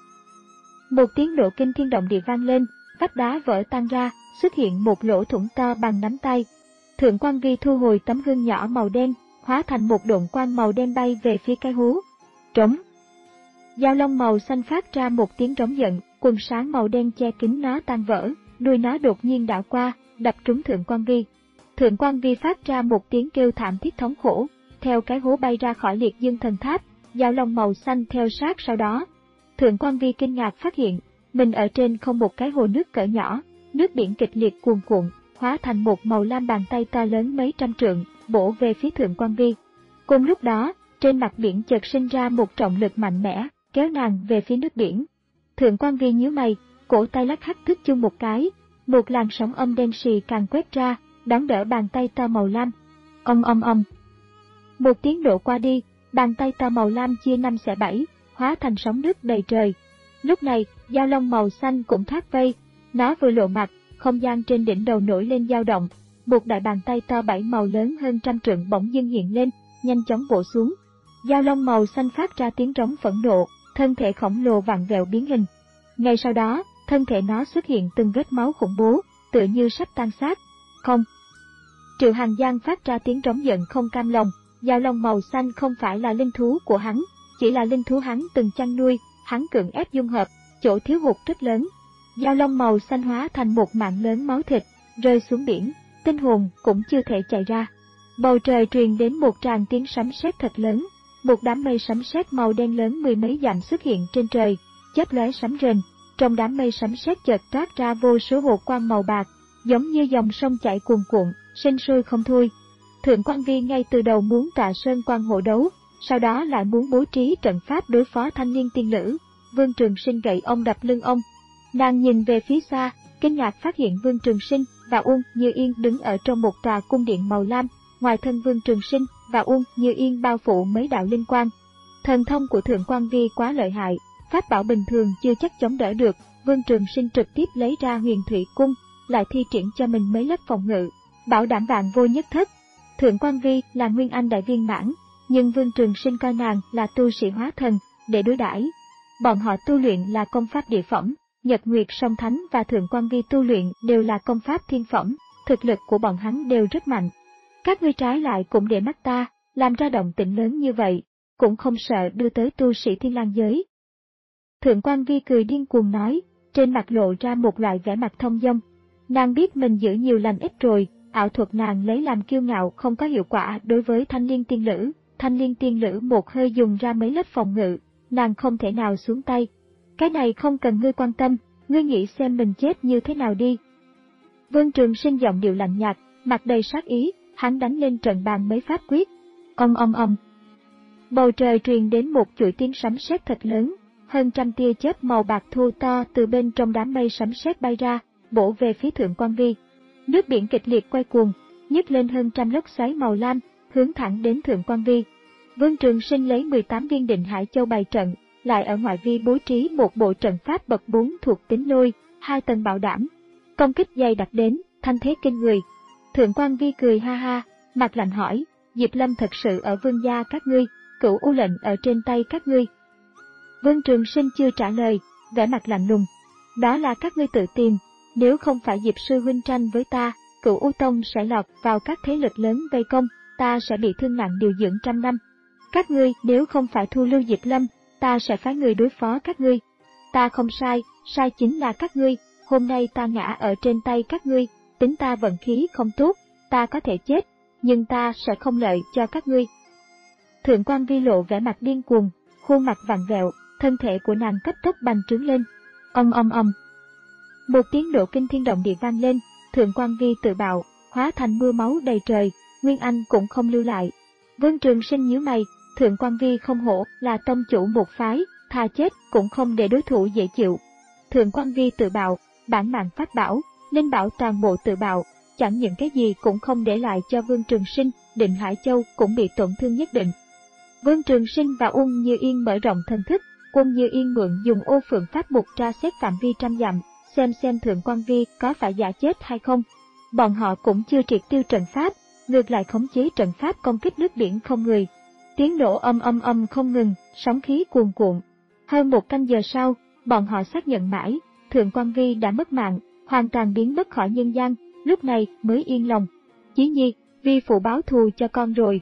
Speaker 1: Một tiếng nổ kinh thiên động địa vang lên, vách đá vỡ tan ra, xuất hiện một lỗ thủng to bằng nắm tay. Thượng Quan Vi thu hồi tấm gương nhỏ màu đen, hóa thành một độn quang màu đen bay về phía cái hố. Trống. Dao long màu xanh phát ra một tiếng trống giận, quần sáng màu đen che kín nó tan vỡ, đuôi nó đột nhiên đảo qua, đập trúng Thượng Quan Vi. Thượng Quan Vi phát ra một tiếng kêu thảm thiết thống khổ, theo cái hố bay ra khỏi Liệt Dương Thần Tháp, dao long màu xanh theo sát sau đó. Thượng Quan Vi kinh ngạc phát hiện, mình ở trên không một cái hồ nước cỡ nhỏ, nước biển kịch liệt cuồn cuộn, hóa thành một màu lam bàn tay to lớn mấy trăm trượng, bổ về phía Thượng Quan Vi. Cùng lúc đó, trên mặt biển chợt sinh ra một trọng lực mạnh mẽ, kéo nàng về phía nước biển. Thượng Quan Vi nhíu mày, cổ tay lắc hắc thức chung một cái, một làn sóng âm đen xì càng quét ra, đón đỡ bàn tay to màu lam. Ong ong ong. Một tiếng nổ qua đi, bàn tay to màu lam chia năm xẻ bảy, hóa thành sóng nước đầy trời. Lúc này, dao long màu xanh cũng thoát vây, nó vừa lộ mặt, không gian trên đỉnh đầu nổi lên dao động, một đại bàn tay to bảy màu lớn hơn trăm trượng bỗng dưng hiện lên, nhanh chóng bổ xuống. Dao long màu xanh phát ra tiếng rống phẫn nộ, thân thể khổng lồ vặn vẹo biến hình. Ngay sau đó, thân thể nó xuất hiện từng vết máu khủng bố, tựa như sắp tan xác. Không. Triệu Hàn Giang phát ra tiếng trống giận không cam lòng, dao long màu xanh không phải là linh thú của hắn, chỉ là linh thú hắn từng chăn nuôi, hắn cưỡng ép dung hợp, chỗ thiếu hụt rất lớn. Dao long màu xanh hóa thành một mạng lớn máu thịt, rơi xuống biển, tinh hồn cũng chưa thể chạy ra. Bầu trời truyền đến một tràng tiếng sấm sét thật lớn, một đám mây sấm sét màu đen lớn mười mấy dặm xuất hiện trên trời, chớp lóe sấm rền. Trong đám mây sấm sét chợt toát ra vô số hồ quang màu bạc, giống như dòng sông chảy cuồn cuộn, sinh sôi không thôi. Thượng Quan Vi ngay từ đầu muốn tọa sơn quan hộ đấu, sau đó lại muốn bố trí trận pháp đối phó thanh niên tiên nữ. Vương Trường Sinh gậy ông đập lưng ông. Nàng nhìn về phía xa, kinh ngạc phát hiện Vương Trường Sinh và Uông Như Yên đứng ở trong một tòa cung điện màu lam, ngoài thân Vương Trường Sinh và Uông Như Yên bao phủ mấy đạo linh quang. Thần thông của Thượng Quan Vi quá lợi hại, pháp bảo bình thường chưa chắc chống đỡ được. Vương Trường Sinh trực tiếp lấy ra Huyền Thủy Cung, lại thi triển cho mình mấy lớp phòng ngự, bảo đảm vạn vô nhất thất. Thượng Quan Vi là nguyên anh đại viên mãn, nhưng Vương Trường Sinh coi nàng là tu sĩ hóa thần để đối đãi. Bọn họ tu luyện là công pháp địa phẩm, Nhật Nguyệt Song Thánh và Thượng Quan Vi tu luyện đều là công pháp thiên phẩm, thực lực của bọn hắn đều rất mạnh. Các ngươi trái lại cũng để mắt ta, làm ra động tĩnh lớn như vậy, cũng không sợ đưa tới tu sĩ Thiên Lang giới. Thượng Quan Vi cười điên cuồng nói, trên mặt lộ ra một loại vẻ mặt thông dong. Nàng biết mình giữ nhiều lành ít rồi, ảo thuật nàng lấy làm kiêu ngạo không có hiệu quả đối với Thanh Liên tiên nữ. Thanh Liên tiên nữ một hơi dùng ra mấy lớp phòng ngự, nàng không thể nào xuống tay. Cái này không cần ngươi quan tâm, ngươi nghĩ xem mình chết như thế nào đi. Vương Trường Sinh giọng điệu lạnh nhạt, mặt đầy sát ý, hắn đánh lên trận bàn mấy pháp quyết. Ong ong ong. Bầu trời truyền đến một chuỗi tiếng sấm sét thật lớn, hơn trăm tia chớp màu bạc thô to từ bên trong đám mây sấm sét bay ra, bổ về phía Thượng Quan Vi. Nước biển kịch liệt quay cuồng, nhấc lên hơn trăm lốc xoáy màu lam, hướng thẳng đến Thượng Quan Vi. Vương Trường Sinh lấy mười tám viên Định Hải Châu bày trận, lại ở ngoại vi bố trí một bộ trận pháp bậc bốn thuộc tính lôi, hai tầng bảo đảm. Công kích dày đặc đến, thanh thế kinh người. Thượng Quan Vi cười ha ha, mặt lạnh hỏi, Diệp Lâm thật sự ở vương gia các ngươi, Cửu U lệnh ở trên tay các ngươi. Vương Trường Sinh chưa trả lời, vẻ mặt lạnh lùng. Đó là các ngươi tự tìm, nếu không phải Diệp sư huynh tranh với ta, Cửu U Tông sẽ lọt vào các thế lực lớn vây công, ta sẽ bị thương nặng điều dưỡng trăm năm. Các ngươi nếu không phải thu lưu Diệp Lâm, ta sẽ phái người đối phó các ngươi. Ta không sai, sai chính là các ngươi, hôm nay ta ngã ở trên tay các ngươi, tính ta vận khí không tốt, ta có thể chết, nhưng ta sẽ không lợi cho các ngươi. Thượng quan Vi lộ vẻ mặt điên cuồng, khuôn mặt vặn vẹo, thân thể của nàng cấp tốc bành trướng lên. Ầm ầm ầm. Một tiếng nổ kinh thiên động địa vang lên, Thượng quan Vi tự bạo, hóa thành mưa máu đầy trời, Nguyên Anh cũng không lưu lại. Vương Trường Sinh nhíu mày, Thượng quan Vi không hổ là tông chủ một phái, thà chết cũng không để đối thủ dễ chịu. Thượng quan Vi tự bạo, bản mạng pháp bảo, linh bảo toàn bộ tự bạo, chẳng những cái gì cũng không để lại cho Vương Trường Sinh, Định Hải Châu cũng bị tổn thương nhất định. Vương Trường Sinh và Uông Như Yên mở rộng thần thức, Uông Như Yên mượn dùng ô phượng pháp mục tra xét phạm vi trăm dặm, xem xem Thượng quan Vi có phải giả chết hay không. Bọn họ cũng chưa triệt tiêu trận pháp, ngược lại khống chế trận pháp công kích nước biển không người. Tiếng nổ âm âm âm không ngừng, sóng khí cuồn cuộn. Hơn một canh giờ sau, bọn họ xác nhận mãi, Thượng quan Vi đã mất mạng, hoàn toàn biến mất khỏi nhân gian, lúc này mới yên lòng. Chí nhi, Vi phụ báo thù cho con rồi.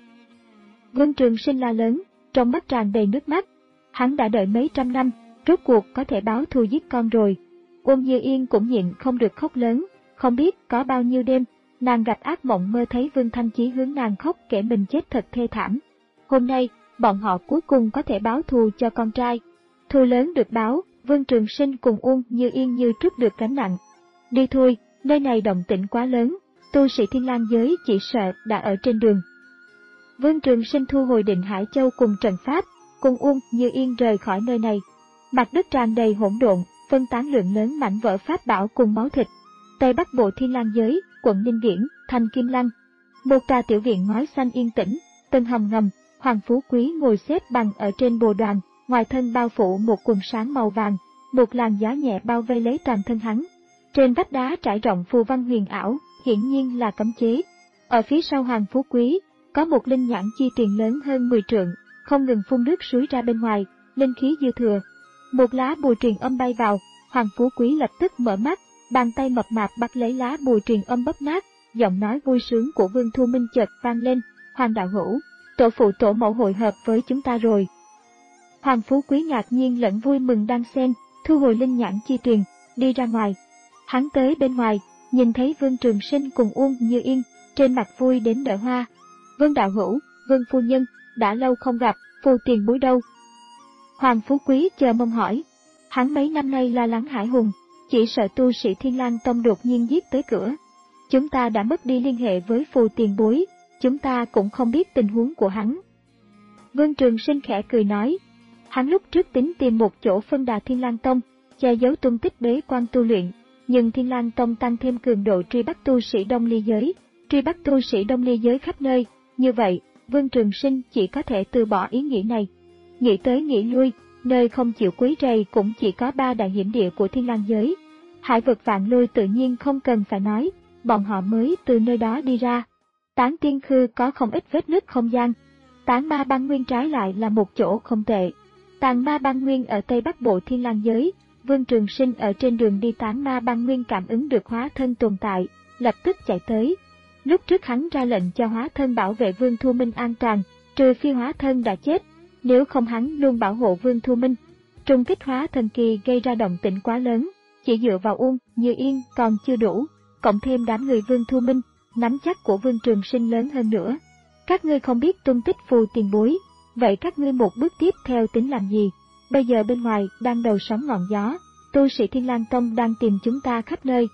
Speaker 1: Vương Trường Sinh la lớn, trong mắt tràn đầy nước mắt. Hắn đã đợi mấy trăm năm, rốt cuộc có thể báo thù giết con rồi. Uông Như Yên cũng nhịn không được khóc lớn, không biết có bao nhiêu đêm, nàng gặp ác mộng mơ thấy Vương Thanh Chí hướng nàng khóc kể mình chết thật thê thảm. Hôm nay, bọn họ cuối cùng có thể báo thù cho con trai. Thù lớn được báo, Vương Trường Sinh cùng Uông Như Yên như trút được gánh nặng. Đi thôi, nơi này động tĩnh quá lớn, tu sĩ Thiên Lang giới chỉ sợ đã ở trên đường. Vương Trường Sinh thu hồi Định Hải Châu cùng trận pháp, cùng Uông Như Yên rời khỏi nơi này. Mặt đất tràn đầy hỗn độn, phân tán lượng lớn mảnh vỡ pháp bảo cùng máu thịt. Tây Bắc Bộ Thiên Lang giới, quận Ninh Viễn, thành Kim Lăng. Một tòa tiểu viện ngói xanh yên tĩnh, tầng hầm ngầm, Hoàng Phú Quý ngồi xếp bằng ở trên bồ đoàn, ngoài thân bao phủ một quần sáng màu vàng, một làn gió nhẹ bao vây lấy toàn thân hắn. Trên vách đá trải rộng phù văn huyền ảo, hiển nhiên là cấm chế. Ở phía sau Hoàng Phú Quý, có một linh nhãn chi truyền lớn hơn mười trượng, không ngừng phun nước suối ra bên ngoài, linh khí dư thừa. Một lá bùa truyền âm bay vào, Hoàng Phú Quý lập tức mở mắt, bàn tay mập mạp bắt lấy lá bùa truyền âm bóp nát, giọng nói vui sướng của Vương Thu Minh chợt vang lên, Hoàng đạo hữu, tổ phụ tổ mẫu hội hợp với chúng ta rồi. Hoàng Phú Quý ngạc nhiên lẫn vui mừng đan xen, thu hồi linh nhãn chi truyền, đi ra ngoài. Hắn tới bên ngoài, nhìn thấy Vương Trường Sinh cùng Uông Như Yên, trên mặt vui đến nở hoa. Vương đạo hữu, Vương phu nhân, đã lâu không gặp, phù tiền bối đâu? Hoàng Phú Quý chờ mong hỏi. Hắn mấy năm nay lo lắng hải hùng, chỉ sợ tu sĩ Thiên Lang Tông đột nhiên giết tới cửa. Chúng ta đã mất đi liên hệ với phù tiền bối, chúng ta cũng không biết tình huống của hắn. Vương Trường Sinh khẽ cười nói. Hắn lúc trước tính tìm một chỗ phân đà Thiên Lang Tông, che giấu tung tích bế quan tu luyện, nhưng Thiên Lang Tông tăng thêm cường độ truy bắt tu sĩ Đông Ly giới, truy bắt tu sĩ Đông Ly giới khắp nơi, như vậy, Vương Trường Sinh chỉ có thể từ bỏ ý nghĩ này. Nghĩ tới nghĩ lui, nơi không chịu quấy rầy cũng chỉ có ba đại hiểm địa của Thiên Lang giới. Hải vực Vạn Lôi tự nhiên không cần phải nói, bọn họ mới từ nơi đó đi ra. Tán Tiên Khư có không ít vết nứt không gian, Tán Ma Băng Nguyên trái lại là một chỗ không tệ. Tàn Ma Băng Nguyên ở Tây Bắc Bộ Thiên Lang giới, Vương Trường Sinh ở trên đường đi Tán Ma Băng Nguyên cảm ứng được hóa thân tồn tại, lập tức chạy tới. Lúc trước hắn ra lệnh cho hóa thân bảo vệ Vương Thu Minh an toàn, trừ phi hóa thân đã chết, nếu không hắn luôn bảo hộ Vương Thu Minh. Trung kích hóa thần kỳ gây ra động tĩnh quá lớn, chỉ dựa vào Uông Như Yên còn chưa đủ, cộng thêm đám người Vương Thu Minh, nắm chắc của Vương Trường Sinh lớn hơn nữa. Các ngươi không biết tung tích phù tiền bối, vậy các ngươi một bước tiếp theo tính làm gì? Bây giờ bên ngoài đang đầu sóng ngọn gió, tu sĩ Thiên Lang Tông đang tìm chúng ta khắp nơi.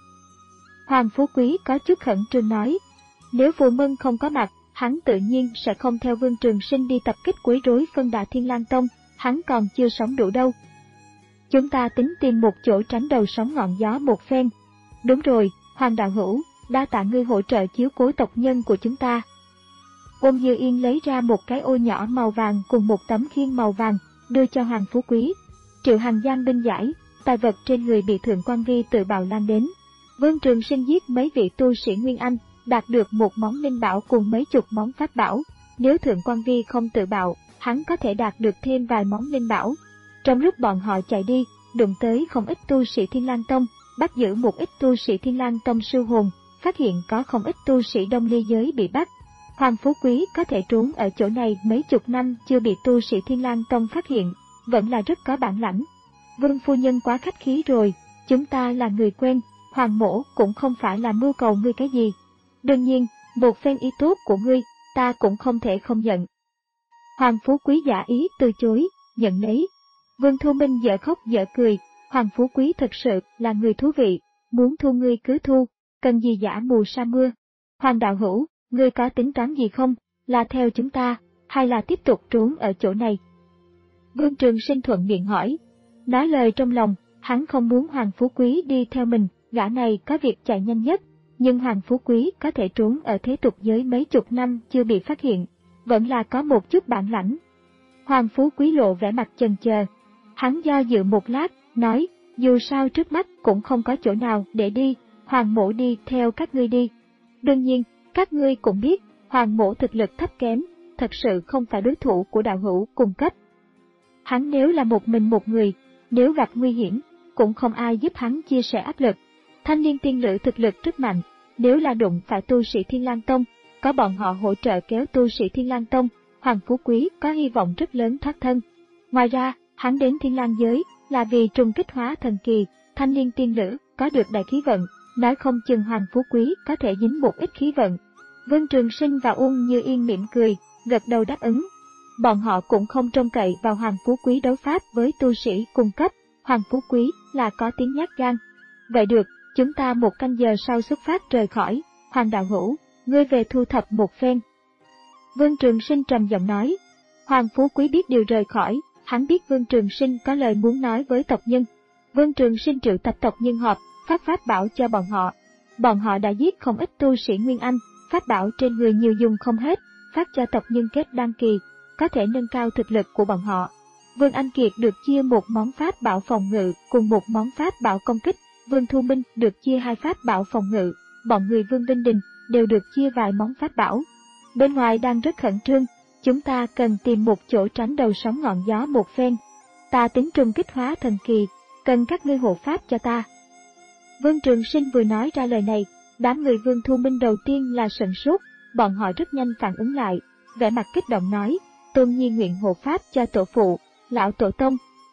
Speaker 1: Hoàng Phú Quý có chút khẩn trương nói, nếu Phù Mân không có mặt, hắn tự nhiên sẽ không theo Vương Trường Sinh đi tập kích quấy rối phân đà Thiên Lang Tông, hắn còn chưa sống đủ đâu. Chúng ta tính tìm một chỗ tránh đầu sóng ngọn gió một phen. Đúng rồi, Hoàng đạo hữu, đa tạ ngươi hỗ trợ chiếu cố tộc nhân của chúng ta. Uông Như Yên lấy ra một cái ô nhỏ màu vàng cùng một tấm khiên màu vàng, đưa cho Hoàng Phú Quý. Triệu Hằng giang binh giải, tài vật trên người bị Thượng quan Vi tự bạo lan đến. Vương Trường Sinh giết mấy vị tu sĩ Nguyên Anh, đạt được một món linh bảo cùng mấy chục món pháp bảo. Nếu Thượng quan Vi không tự bạo, hắn có thể đạt được thêm vài món linh bảo. Trong lúc bọn họ chạy đi, đụng tới không ít tu sĩ Thiên Lang Tông, bắt giữ một ít tu sĩ Thiên Lang Tông sư hồn, phát hiện có không ít tu sĩ Đông Ly giới bị bắt. Hoàng Phú Quý có thể trốn ở chỗ này mấy chục năm chưa bị tu sĩ Thiên Lang Tông phát hiện, vẫn là rất có bản lãnh. Vương phu nhân quá khách khí rồi, chúng ta là người quen, Hoàng mỗ cũng không phải là mưu cầu ngươi cái gì. Đương nhiên, một phen ý tốt của ngươi, ta cũng không thể không nhận. Hoàng Phú Quý giả ý từ chối, nhận lấy. Vương Thu Minh dở khóc dở cười, Hoàng Phú Quý thật sự là người thú vị, muốn thu ngươi cứ thu, cần gì giả mù sa mưa. Hoàng đạo hữu, ngươi có tính toán gì không, là theo chúng ta, hay là tiếp tục trốn ở chỗ này? Vương Trường Sinh thuận miệng hỏi, nói lời trong lòng, hắn không muốn Hoàng Phú Quý đi theo mình, gã này có việc chạy nhanh nhất, nhưng Hoàng Phú Quý có thể trốn ở thế tục giới mấy chục năm chưa bị phát hiện, vẫn là có một chút bản lãnh. Hoàng Phú Quý lộ vẻ mặt chần chờ, hắn do dự một lát, nói, dù sao trước mắt cũng không có chỗ nào để đi, Hoàng mỗ đi theo các ngươi đi. Đương nhiên, các ngươi cũng biết, Hoàng mỗ thực lực thấp kém, thật sự không phải đối thủ của đạo hữu cùng cấp. Hắn nếu là một mình một người, nếu gặp nguy hiểm, cũng không ai giúp hắn chia sẻ áp lực. Thanh niên tiên lữ thực lực rất mạnh, nếu là đụng phải tu sĩ Thiên Lang Tông, có bọn họ hỗ trợ kéo tu sĩ Thiên Lang Tông, Hoàng Phú Quý có hy vọng rất lớn thoát thân. Ngoài ra, hắn đến Thiên Lang giới là vì trùng kích hóa thần kỳ, thanh niên tiên lữ có được đại khí vận, nói không chừng Hoàng Phú Quý có thể dính một ít khí vận. Vương Trường Sinh và Uông Như Yên mỉm cười, gật đầu đáp ứng. Bọn họ cũng không trông cậy vào Hoàng Phú Quý đấu pháp với tu sĩ cùng cấp, Hoàng Phú Quý là có tiếng nhát gan. Vậy được, chúng ta một canh giờ sau xuất phát rời khỏi, Hoàng đạo hữu, ngươi về thu thập một phen. Vương Trường Sinh trầm giọng nói. Hoàng Phú Quý biết điều rời khỏi, hắn biết Vương Trường Sinh có lời muốn nói với tộc nhân. Vương Trường Sinh triệu tập tộc nhân họp, phát pháp bảo cho bọn họ. Bọn họ đã giết không ít tu sĩ Nguyên Anh, pháp bảo trên người nhiều dùng không hết, phát cho tộc nhân kết đăng kỳ, có thể nâng cao thực lực của bọn họ. Vương Anh Kiệt được chia một món pháp bảo phòng ngự cùng một món pháp bảo công kích, Vương Thu Minh được chia hai pháp bảo phòng ngự, bọn người Vương Vinh Đình đều được chia vài món pháp bảo. Bên ngoài đang rất khẩn trương, chúng ta cần tìm một chỗ tránh đầu sóng ngọn gió một phen. Ta tính trùng kích hóa thần kỳ, cần các ngươi hộ pháp cho ta. Vương Trường Sinh vừa nói ra lời này, đám người Vương Thu Minh đầu tiên là sửng sốt, bọn họ rất nhanh phản ứng lại, vẻ mặt kích động nói, tôn nhi nguyện hộ pháp cho tổ phụ, lão tổ tông.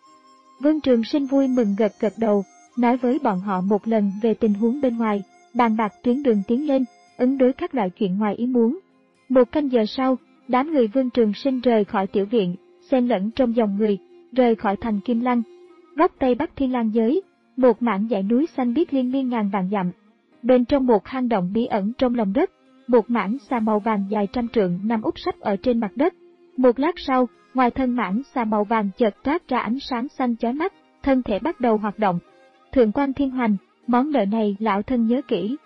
Speaker 1: Vương Trường Sinh vui mừng gật gật đầu, nói với bọn họ một lần về tình huống bên ngoài, bàn bạc tuyến đường tiến lên, ứng đối các loại chuyện ngoài ý muốn. Một canh giờ sau, đám người Vương Trường Sinh rời khỏi tiểu viện, xen lẫn trong dòng người, rời khỏi thành Kim Lăng. Góc Tây Bắc Thiên Lang giới, một mảng dãy núi xanh biếc liên miên ngàn vạn dặm. Bên trong một hang động bí ẩn trong lòng đất, một mảng xà màu vàng dài trăm trượng nằm úp sấp ở trên mặt đất. Một lát sau, ngoài thân mảng xà màu vàng chợt toát ra ánh sáng xanh chói mắt, thân thể bắt đầu hoạt động. Thượng quan Thiên Hoành, món nợ này lão thân nhớ kỹ.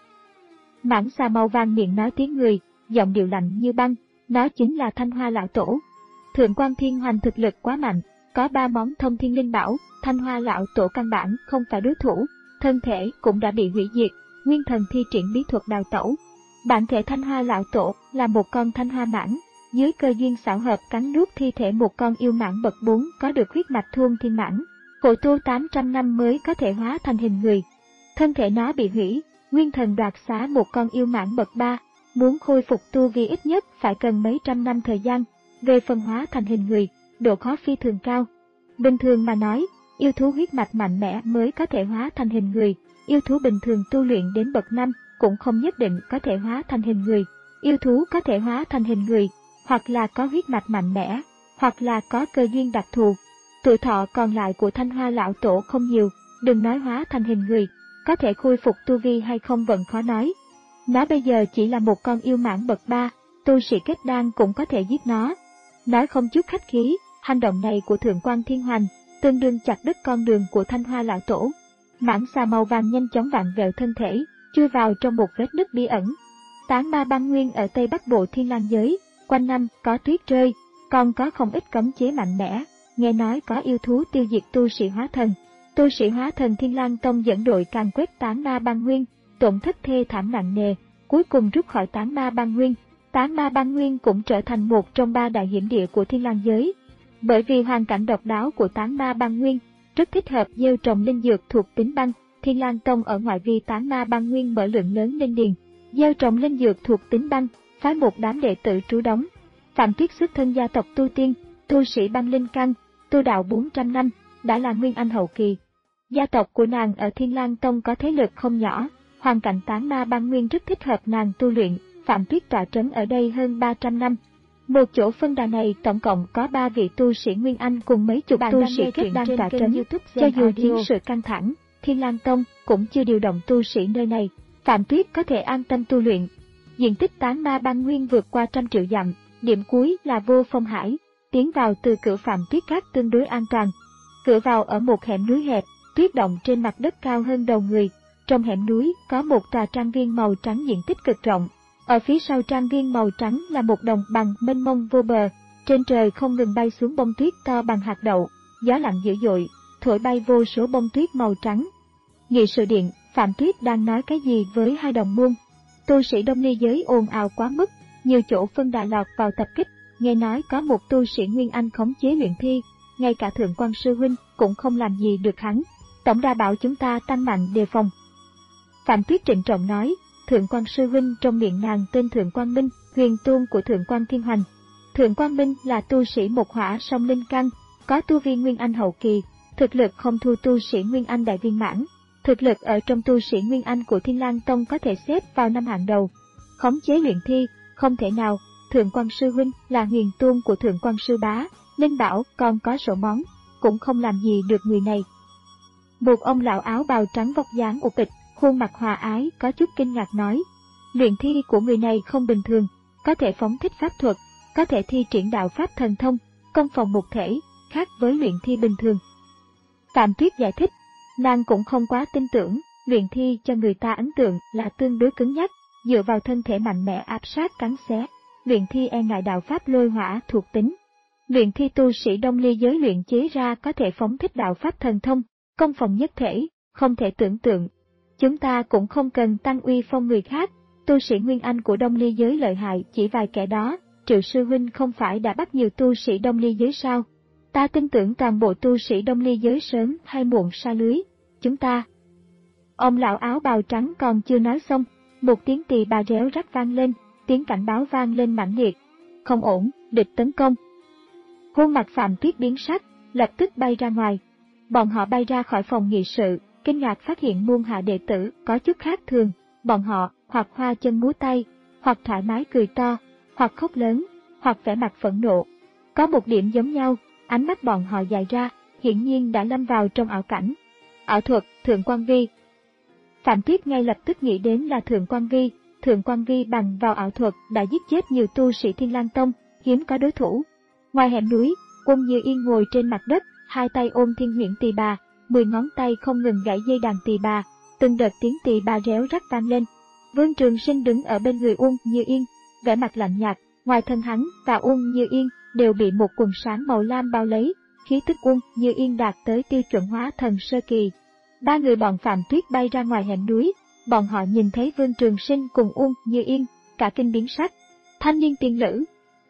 Speaker 1: Mảng xà màu vàng miệng nói tiếng người, giọng điệu lạnh như băng, nó chính là Thanh Hoa lão tổ. Thượng quan Thiên Hoành thực lực quá mạnh, có ba món thông thiên linh bảo, Thanh Hoa lão tổ căn bản không phải đối thủ, thân thể cũng đã bị hủy diệt, nguyên thần thi triển bí thuật đào tẩu. Bản thể Thanh Hoa lão tổ là một con thanh hoa mãng, dưới cơ duyên xảo hợp cắn nuốt thi thể một con yêu mãng bậc bốn có được huyết mạch thuôn thiên mãng, khổ tu tám trăm năm mới có thể hóa thành hình người. Thân thể nó bị hủy, nguyên thần đoạt xá một con yêu mãng bậc ba, muốn khôi phục tu vi ít nhất phải cần mấy trăm năm thời gian. Về phần hóa thành hình người, độ khó phi thường cao. Bình thường mà nói, yêu thú huyết mạch mạnh mẽ mới có thể hóa thành hình người, yêu thú bình thường tu luyện đến bậc năm cũng không nhất định có thể hóa thành hình người. Yêu thú có thể hóa thành hình người, hoặc là có huyết mạch mạnh mẽ, hoặc là có cơ duyên đặc thù. Tuổi thọ còn lại của Thanh Hoa lão tổ không nhiều, đừng nói hóa thành hình người, có thể khôi phục tu vi hay không vẫn khó nói. Nó bây giờ chỉ là một con yêu mãng bậc ba, tu sĩ kết đan cũng có thể giết nó. Nói không chút khách khí, hành động này của Thượng quan Thiên Hoành tương đương chặt đứt con đường của Thanh Hoa lão tổ. Mãng xà màu vàng nhanh chóng vặn vẹo thân thể, chui vào trong một vết nứt bí ẩn. Tán ma băng nguyên ở Tây Bắc Bộ Thiên Lang giới, quanh năm có tuyết rơi, còn có không ít cấm chế mạnh mẽ, nghe nói có yêu thú tiêu diệt tu sĩ hóa thần. Tu sĩ hóa thần Thiên Lang Tông dẫn đội càn quét tán ma băng nguyên, tổn thất thê thảm nặng nề, cuối cùng rút khỏi tán ma băng nguyên. Tán ma băng nguyên cũng trở thành một trong ba đại hiểm địa của Thiên Lang giới. Bởi vì hoàn cảnh độc đáo của tán ma băng nguyên, rất thích hợp gieo trồng linh dược thuộc tính băng, Thiên Lang Tông ở ngoại vi tán ma băng nguyên mở lượng lớn linh điền, gieo trồng linh dược thuộc tính băng, phái một đám đệ tử trú đóng. Phạm Tuyết xuất thân gia tộc tu tiên, tu sĩ băng linh căn, tu đạo bốn trăm năm, đã là nguyên anh hậu kỳ. Gia tộc của nàng ở Thiên Lang Tông có thế lực không nhỏ, hoàn cảnh tán ma băng nguyên rất thích hợp nàng tu luyện. Phạm Tuyết tọa trấn ở đây hơn ba trăm năm. Một chỗ phân đà này tổng cộng có ba vị tu sĩ Nguyên Anh cùng mấy chục tu sĩ kết đan tọa trấn. Cho dù chiến sự căng thẳng, Thiên Lang Tông cũng chưa điều động tu sĩ nơi này. Phạm Tuyết có thể an tâm tu luyện. Diện tích tán ma băng nguyên vượt qua trăm triệu dặm, điểm cuối là Vô Phong Hải. Tiến vào từ cửa Phạm Tuyết Các tương đối an toàn. Cửa vào ở một hẻm núi hẹp, tuyết động trên mặt đất cao hơn đầu người. Trong hẻm núi có một tòa trang viên màu trắng diện tích cực rộng. Ở phía sau trang viên màu trắng là một đồng bằng mênh mông vô bờ. Trên trời không ngừng bay xuống bông tuyết to bằng hạt đậu. Gió lạnh dữ dội, thổi bay vô số bông tuyết màu trắng. Nghị sự điện, Phạm Tuyết đang nói cái gì với hai đồng môn. Tu sĩ Đông Ly giới ồn ào quá mức, nhiều chỗ phân đà lọt vào tập kích. Nghe nói có một tu sĩ Nguyên Anh khống chế luyện thi, ngay cả Thượng Quan sư huynh cũng không làm gì được hắn. Tổng đà bảo chúng ta tăng mạnh đề phòng. Phạm Tuyết trịnh trọng nói, Thượng Quan sư huynh trong miệng nàng tên Thượng Quan Minh, huyền tôn của Thượng Quan Thiên Hoành. Thượng Quan Minh là tu sĩ một hỏa song linh căn, có tu vi Nguyên Anh hậu kỳ, thực lực không thua tu sĩ Nguyên Anh đại viên mãn. Thực lực ở trong tu sĩ Nguyên Anh của Thiên Lang Tông có thể xếp vào năm hạng đầu. Khống chế luyện thi, không thể nào. Thượng Quan sư huynh là huyền tôn của Thượng Quan sư bá, Linh Bảo còn có sổ món, cũng không làm gì được người này. Một ông lão áo bào trắng vóc dáng ục ịch, khuôn mặt hòa ái có chút kinh ngạc nói, luyện thi của người này không bình thường, có thể phóng thích pháp thuật, có thể thi triển đạo pháp thần thông, công phòng một thể, khác với luyện thi bình thường. Phạm Tuyết giải thích, nàng cũng không quá tin tưởng, luyện thi cho người ta ấn tượng là tương đối cứng nhắc, dựa vào thân thể mạnh mẽ áp sát cắn xé. Luyện thi e ngại đạo pháp lôi hỏa thuộc tính. Luyện thi tu sĩ Đông Ly giới luyện chế ra có thể phóng thích đạo pháp thần thông, công phòng nhất thể, không thể tưởng tượng. Chúng ta cũng không cần tăng uy phong người khác, tu sĩ Nguyên Anh của Đông Ly giới lợi hại chỉ vài kẻ đó, Triệu sư huynh không phải đã bắt nhiều tu sĩ Đông Ly giới sao? Ta tin tưởng toàn bộ tu sĩ Đông Ly giới sớm hay muộn sa lưới. Chúng ta. Ông lão áo bào trắng còn chưa nói xong, một tiếng tỳ bà réo rắt vang lên, tiếng cảnh báo vang lên mãnh liệt. Không ổn, địch tấn công. Khuôn mặt Phạm Tuyết biến sắc, lập tức bay ra ngoài. Bọn họ bay ra khỏi phòng nghị sự, kinh ngạc phát hiện môn hạ đệ tử có chút khác thường. Bọn họ hoặc hoa chân múa tay, hoặc thoải mái cười to, hoặc khóc lớn, hoặc vẻ mặt phẫn nộ. Có một điểm giống nhau, ánh mắt bọn họ dài ra, hiển nhiên đã lâm vào trong ảo cảnh. Ảo thuật, Thượng Quan Vi. Phạm Tuyết ngay lập tức nghĩ đến là Thượng Quan Vi. Thượng Quan Vi bằng vào ảo thuật đã giết chết nhiều tu sĩ Thiên Lang Tông, hiếm có đối thủ. Ngoài hẻm núi, Quân Như Yên ngồi trên mặt đất, hai tay ôm Thiên Huyễn Tỳ Bà, mười ngón tay không ngừng gảy dây đàn tỳ bà, từng đợt tiếng tỳ bà réo rắt vang lên. Vương Trường Sinh đứng ở bên người Uông Như Yên, vẻ mặt lạnh nhạt, ngoài thân hắn và Uông Như Yên đều bị một quần sáng màu lam bao lấy, khí tức Uông Như Yên đạt tới tiêu chuẩn hóa thần sơ kỳ. Ba người bọn Phạm Tuyết bay ra ngoài hẻm núi, bọn họ nhìn thấy Vương Trường Sinh cùng Uông Như Yên, cả kinh biến sắc. Thanh niên tiên lữ.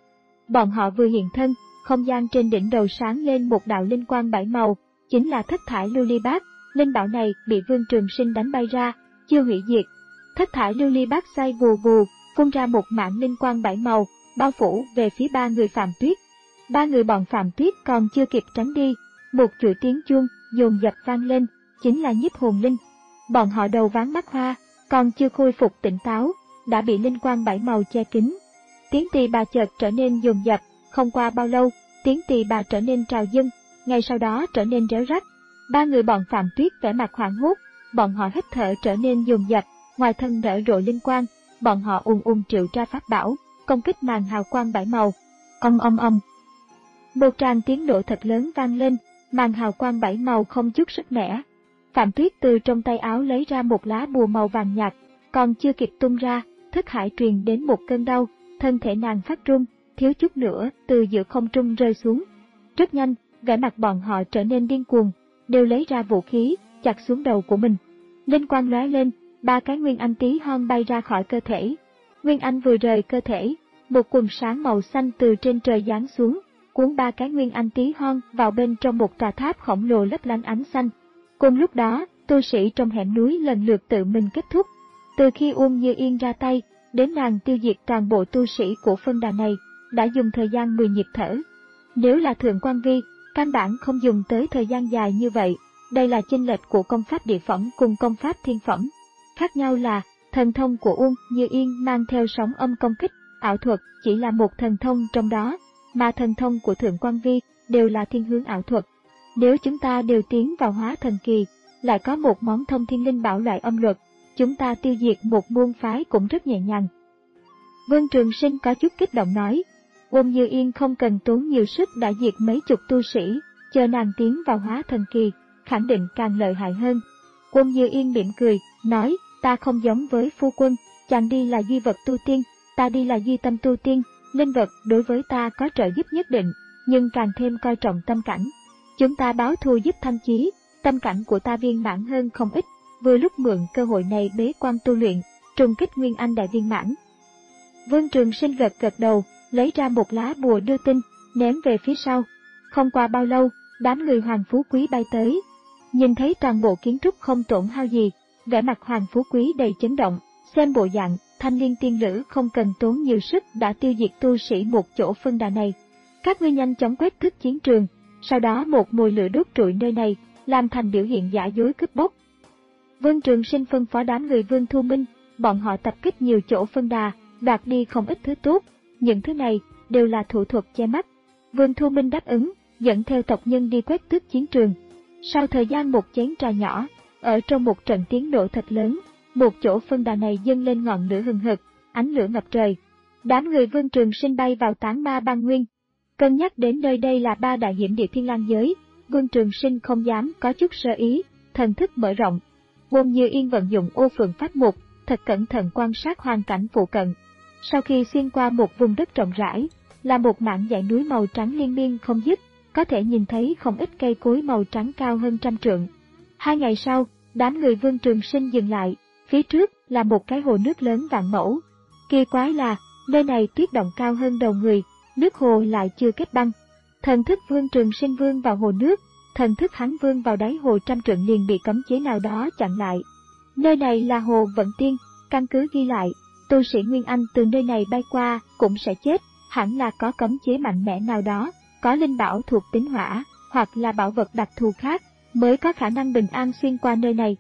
Speaker 1: Bọn họ vừa hiện thân, không gian trên đỉnh đầu sáng lên một đạo linh quang bảy màu, chính là thất thải lưu ly bát. Linh bảo này bị Vương Trường Sinh đánh bay ra, chưa hủy diệt. Thất thải lưu ly bát xoay vù vù, phun ra một mảng linh quang bảy màu, bao phủ về phía ba người Phạm Tuyết. Ba người bọn Phạm Tuyết còn chưa kịp tránh đi, một chuỗi tiếng chuông dồn dập vang lên, chính là nhiếp hồn linh. Bọn họ đầu ván mắt hoa, còn chưa khôi phục tỉnh táo, đã bị linh quang bảy màu che kín. Tiếng tỳ bà chợt trở nên dồn dập, không qua bao lâu, tiếng tỳ bà trở nên trào dâng, ngay sau đó trở nên réo rắt. Ba người bọn Phạm Tuyết vẻ mặt hoảng hốt, bọn họ hít thở trở nên dồn dập, ngoài thân nở rộ linh quang, bọn họ ùn ùn triệu ra pháp bảo, công kích màn hào quang bảy màu. Ong ong ong. Một tràng tiếng nổ thật lớn vang lên, màn hào quang bảy màu không chút sức mẻ. Phạm Tuyết từ trong tay áo lấy ra một lá bùa màu vàng nhạt, còn chưa kịp tung ra, thức hải truyền đến một cơn đau, thân thể nàng phát run, thiếu chút nữa từ giữa không trung rơi xuống. Rất nhanh, vẻ mặt bọn họ trở nên điên cuồng, đều lấy ra vũ khí, chặt xuống đầu của mình. Linh quang lóe lên, ba cái nguyên anh tí hon bay ra khỏi cơ thể. Nguyên anh vừa rời cơ thể, một quần sáng màu xanh từ trên trời giáng xuống, cuốn ba cái nguyên anh tí hon vào bên trong một tòa tháp khổng lồ lấp lánh ánh xanh. Cùng lúc đó, tu sĩ trong hẻm núi lần lượt tự mình kết thúc. Từ khi Uông Như Yên ra tay, đến nàng tiêu diệt toàn bộ tu sĩ của phân đà này, đã dùng thời gian mười nhịp thở. Nếu là Thượng Quan Vi, căn bản không dùng tới thời gian dài như vậy. Đây là chênh lệch của công pháp địa phẩm cùng công pháp thiên phẩm. Khác nhau là, Thần thông của Uông Như Yên mang theo sóng âm công kích, ảo thuật chỉ là một thần thông trong đó, mà thần thông của Thượng Quan Vi đều là thiên hướng ảo thuật. Nếu chúng ta đều tiến vào hóa thần kỳ, lại có một món thông thiên linh bảo loại âm luật, chúng ta tiêu diệt một môn phái cũng rất nhẹ nhàng. Vương Trường Sinh có chút kích động nói, Uông Như Yên không cần tốn nhiều sức đã diệt mấy chục tu sĩ, chờ nàng tiến vào hóa thần kỳ, khẳng định càng lợi hại hơn. Uông Như Yên mỉm cười, nói, ta không giống với phu quân, chàng đi là duy vật tu tiên, ta đi là duy tâm tu tiên, linh vật đối với ta có trợ giúp nhất định, nhưng càng thêm coi trọng tâm cảnh. Chúng ta báo thù giúp Thanh Chí, tâm cảnh của ta viên mãn hơn không ít, vừa lúc mượn cơ hội này bế quan tu luyện, trùng kích Nguyên Anh đại viên mãn. Vương Trường Sinh gật gật đầu, lấy ra một lá bùa đưa tin, ném về phía sau. Không qua bao lâu, đám người Hoàng Phú Quý bay tới. Nhìn thấy toàn bộ kiến trúc không tổn hao gì, vẻ mặt Hoàng Phú Quý đầy chấn động, xem bộ dạng, Thanh Liên tiên nữ không cần tốn nhiều sức đã tiêu diệt tu sĩ một chỗ phân đà này. Các ngươi nhanh chóng quét thức chiến trường, sau đó một mùi lửa đốt trụi nơi này, làm thành biểu hiện giả dối cướp bóc. Vương Trường Sinh phân phó đám người Vương Thu Minh, bọn họ tập kích nhiều chỗ phân đà, đoạt đi không ít thứ tốt, những thứ này đều là thủ thuật che mắt. Vương Thu Minh đáp ứng, dẫn theo tộc nhân đi quét tước chiến trường. Sau thời gian một chén trà nhỏ, ở trong một trận tiếng nổ thật lớn, một chỗ phân đà này dâng lên ngọn lửa hừng hực, ánh lửa ngập trời. Đám người Vương Trường Sinh bay vào tán ma băng nguyên. Cân nhắc đến nơi đây là ba đại hiểm địa thiên lang giới, Vương Trường Sinh không dám có chút sơ ý, thần thức mở rộng. Uông Như Yên vận dụng ô phượng pháp mục, thật cẩn thận quan sát hoàn cảnh phụ cận. Sau khi xuyên qua một vùng đất rộng rãi, là một mảng dãy núi màu trắng liên miên không dứt, có thể nhìn thấy không ít cây cối màu trắng cao hơn trăm trượng. Hai ngày sau, đám người Vương Trường Sinh dừng lại, phía trước là một cái hồ nước lớn vạn mẫu. Kỳ quái là, nơi này tuyết động cao hơn đầu người, nước hồ lại chưa kết băng. Thần thức Vương Trường Sinh vươn vào hồ nước, thần thức hắn vươn vào đáy hồ trăm trượng liền bị cấm chế nào đó chặn lại. Nơi này là hồ Vận Tiên, căn cứ ghi lại, tu sĩ Nguyên Anh từ nơi này bay qua cũng sẽ chết, hẳn là có cấm chế mạnh mẽ nào đó, có linh bảo thuộc tính hỏa, hoặc là bảo vật đặc thù khác, mới có khả năng bình an xuyên qua nơi này.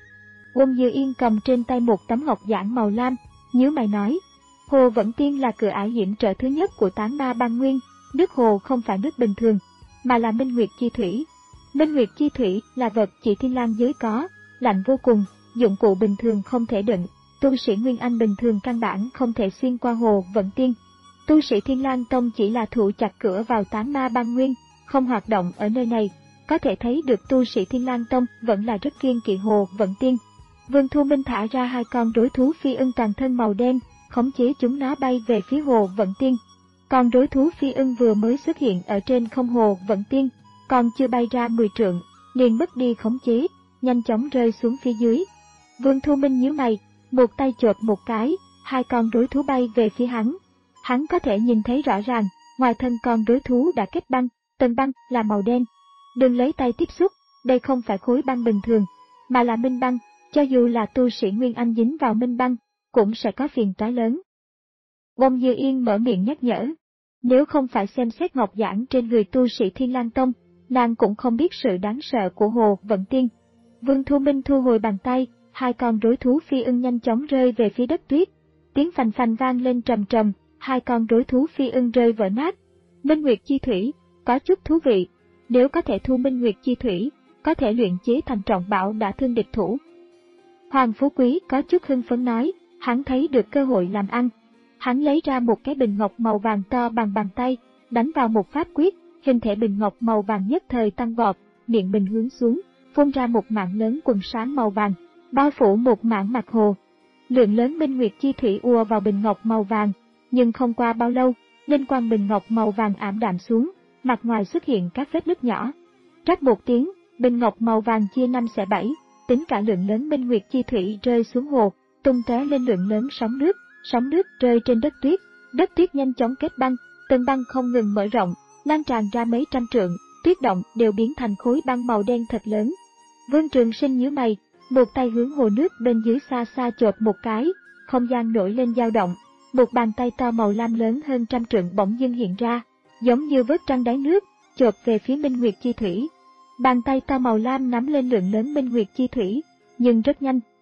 Speaker 1: Uông Như Yên cầm trên tay một tấm ngọc giản màu lam, nhíu mày nói, hồ Vận Tiên là cửa ải hiểm trở thứ nhất của tán ma băng nguyên, nước hồ không phải nước bình thường, mà là minh nguyệt chi thủy. Minh nguyệt chi thủy là vật chỉ thiên lang giới có, lạnh vô cùng, dụng cụ bình thường không thể đựng, tu sĩ Nguyên Anh bình thường căn bản không thể xuyên qua hồ Vận Tiên. Tu sĩ Thiên Lang Tông chỉ là thủ chặt cửa vào tán ma băng nguyên, không hoạt động ở nơi này, có thể thấy được tu sĩ Thiên Lang Tông vẫn là rất kiêng kỵ hồ Vận Tiên. Vương Thu Minh thả ra hai con rối thú phi ưng toàn thân màu đen, khống chế chúng nó bay về phía hồ Vận Tiên. Con rối thú phi ưng vừa mới xuất hiện ở trên không hồ Vận Tiên, còn chưa bay ra mười trượng, liền mất đi khống chế, nhanh chóng rơi xuống phía dưới. Vương Thu Minh nhíu mày, một tay chộp một cái, hai con rối thú bay về phía hắn. Hắn có thể nhìn thấy rõ ràng, ngoài thân con rối thú đã kết băng, tầng băng là màu đen. Đừng lấy tay tiếp xúc, đây không phải khối băng bình thường, mà là minh băng, cho dù là tu sĩ Nguyên Anh dính vào minh băng, cũng sẽ có phiền toái lớn. Uông Như Yên mở miệng nhắc nhở, nếu không phải xem xét ngọc giản trên người tu sĩ Thiên Lang Tông, nàng cũng không biết sự đáng sợ của hồ Vận Tiên. Vương Thu Minh thu hồi bàn tay, hai con rối thú phi ưng nhanh chóng rơi về phía đất tuyết. Tiếng phành phành vang lên trầm trầm, hai con rối thú phi ưng rơi vỡ nát. Minh Nguyệt Chi Thủy, có chút thú vị. Nếu có thể thu Minh Nguyệt Chi Thủy, có thể luyện chế thành trọng bảo đã thương địch thủ. Hoàng Phú Quý có chút hưng phấn nói, hắn thấy được cơ hội làm ăn. Hắn lấy ra một cái bình ngọc màu vàng to bằng bàn tay, đánh vào một pháp quyết, hình thể bình ngọc màu vàng nhất thời tăng vọt, miệng bình hướng xuống, phun ra một mảng lớn quần sáng màu vàng, bao phủ một mảng mặt hồ. Lượng lớn Minh Nguyệt Chi Thủy ùa vào bình ngọc màu vàng, nhưng không qua bao lâu, linh quang bình ngọc màu vàng ảm đạm xuống, mặt ngoài xuất hiện các vết nứt nhỏ. Rắc một tiếng, bình ngọc màu vàng chia năm xẻ bảy, tính cả lượng lớn Minh Nguyệt Chi Thủy rơi xuống hồ, tung tóe lên lượng lớn sóng nước, sóng nước rơi trên đất tuyết, đất tuyết nhanh chóng kết băng, tầng băng không ngừng mở rộng, lan tràn ra mấy trăm trượng, tuyết động đều biến thành khối băng màu đen thật lớn. Vương Trường Sinh nhíu mày, một tay hướng hồ nước bên dưới xa xa chộp một cái, không gian nổi lên dao động, một bàn tay to màu lam lớn hơn trăm trượng bỗng dưng hiện ra, giống như vớt trăng đáy nước, chộp về phía Minh Nguyệt Chi Thủy. Bàn tay to màu lam nắm lên lượng lớn Minh Nguyệt Chi Thủy, nhưng rất nhanh,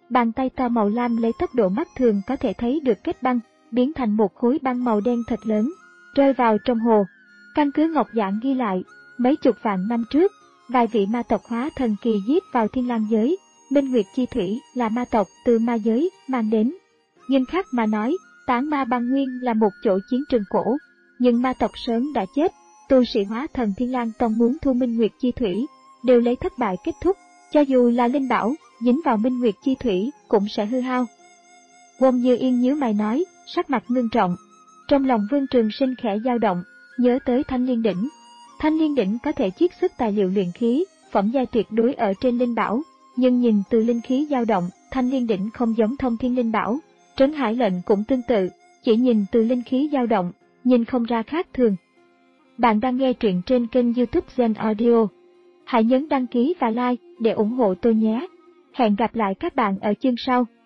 Speaker 1: Bàn tay to màu lam lấy tốc độ mắt thường có thể thấy được kết băng, biến thành một khối băng màu đen thật lớn, rơi vào trong hồ. Căn cứ Ngọc Giảng ghi lại, mấy chục vạn năm trước, vài vị ma tộc hóa thần kỳ giết vào Thiên Lang giới. Minh Nguyệt Chi Thủy là ma tộc từ ma giới mang đến. Nghiêm khắc mà nói, Tán Ma Băng Nguyên là một chỗ chiến trường cổ, nhưng ma tộc sớm đã chết. Tu sĩ hóa thần Thiên Lang Tông muốn thu Minh Nguyệt Chi Thủy, đều lấy thất bại kết thúc. Cho dù là linh bảo, dính vào Minh Nguyệt Chi Thủy cũng sẽ hư hao. Wong Như Yên nhíu mày nói, sắc mặt ngưng trọng. Trong lòng Vương Trường Sinh khẽ dao động, nhớ tới Thanh Liên Đỉnh. Thanh Liên Đỉnh có thể chiết xuất tài liệu luyện khí, phẩm giai tuyệt đối ở trên linh bảo, nhưng nhìn từ linh khí dao động, Thanh Liên Đỉnh không giống Thông Thiên Linh Bảo. Trấn Hải Lệnh cũng tương tự, chỉ nhìn từ linh khí dao động, nhìn không ra khác thường. Bạn đang nghe truyện trên kênh YouTube Zen Audio. Hãy nhấn đăng ký và like để ủng hộ tôi nhé. Hẹn gặp lại các bạn ở chương sau.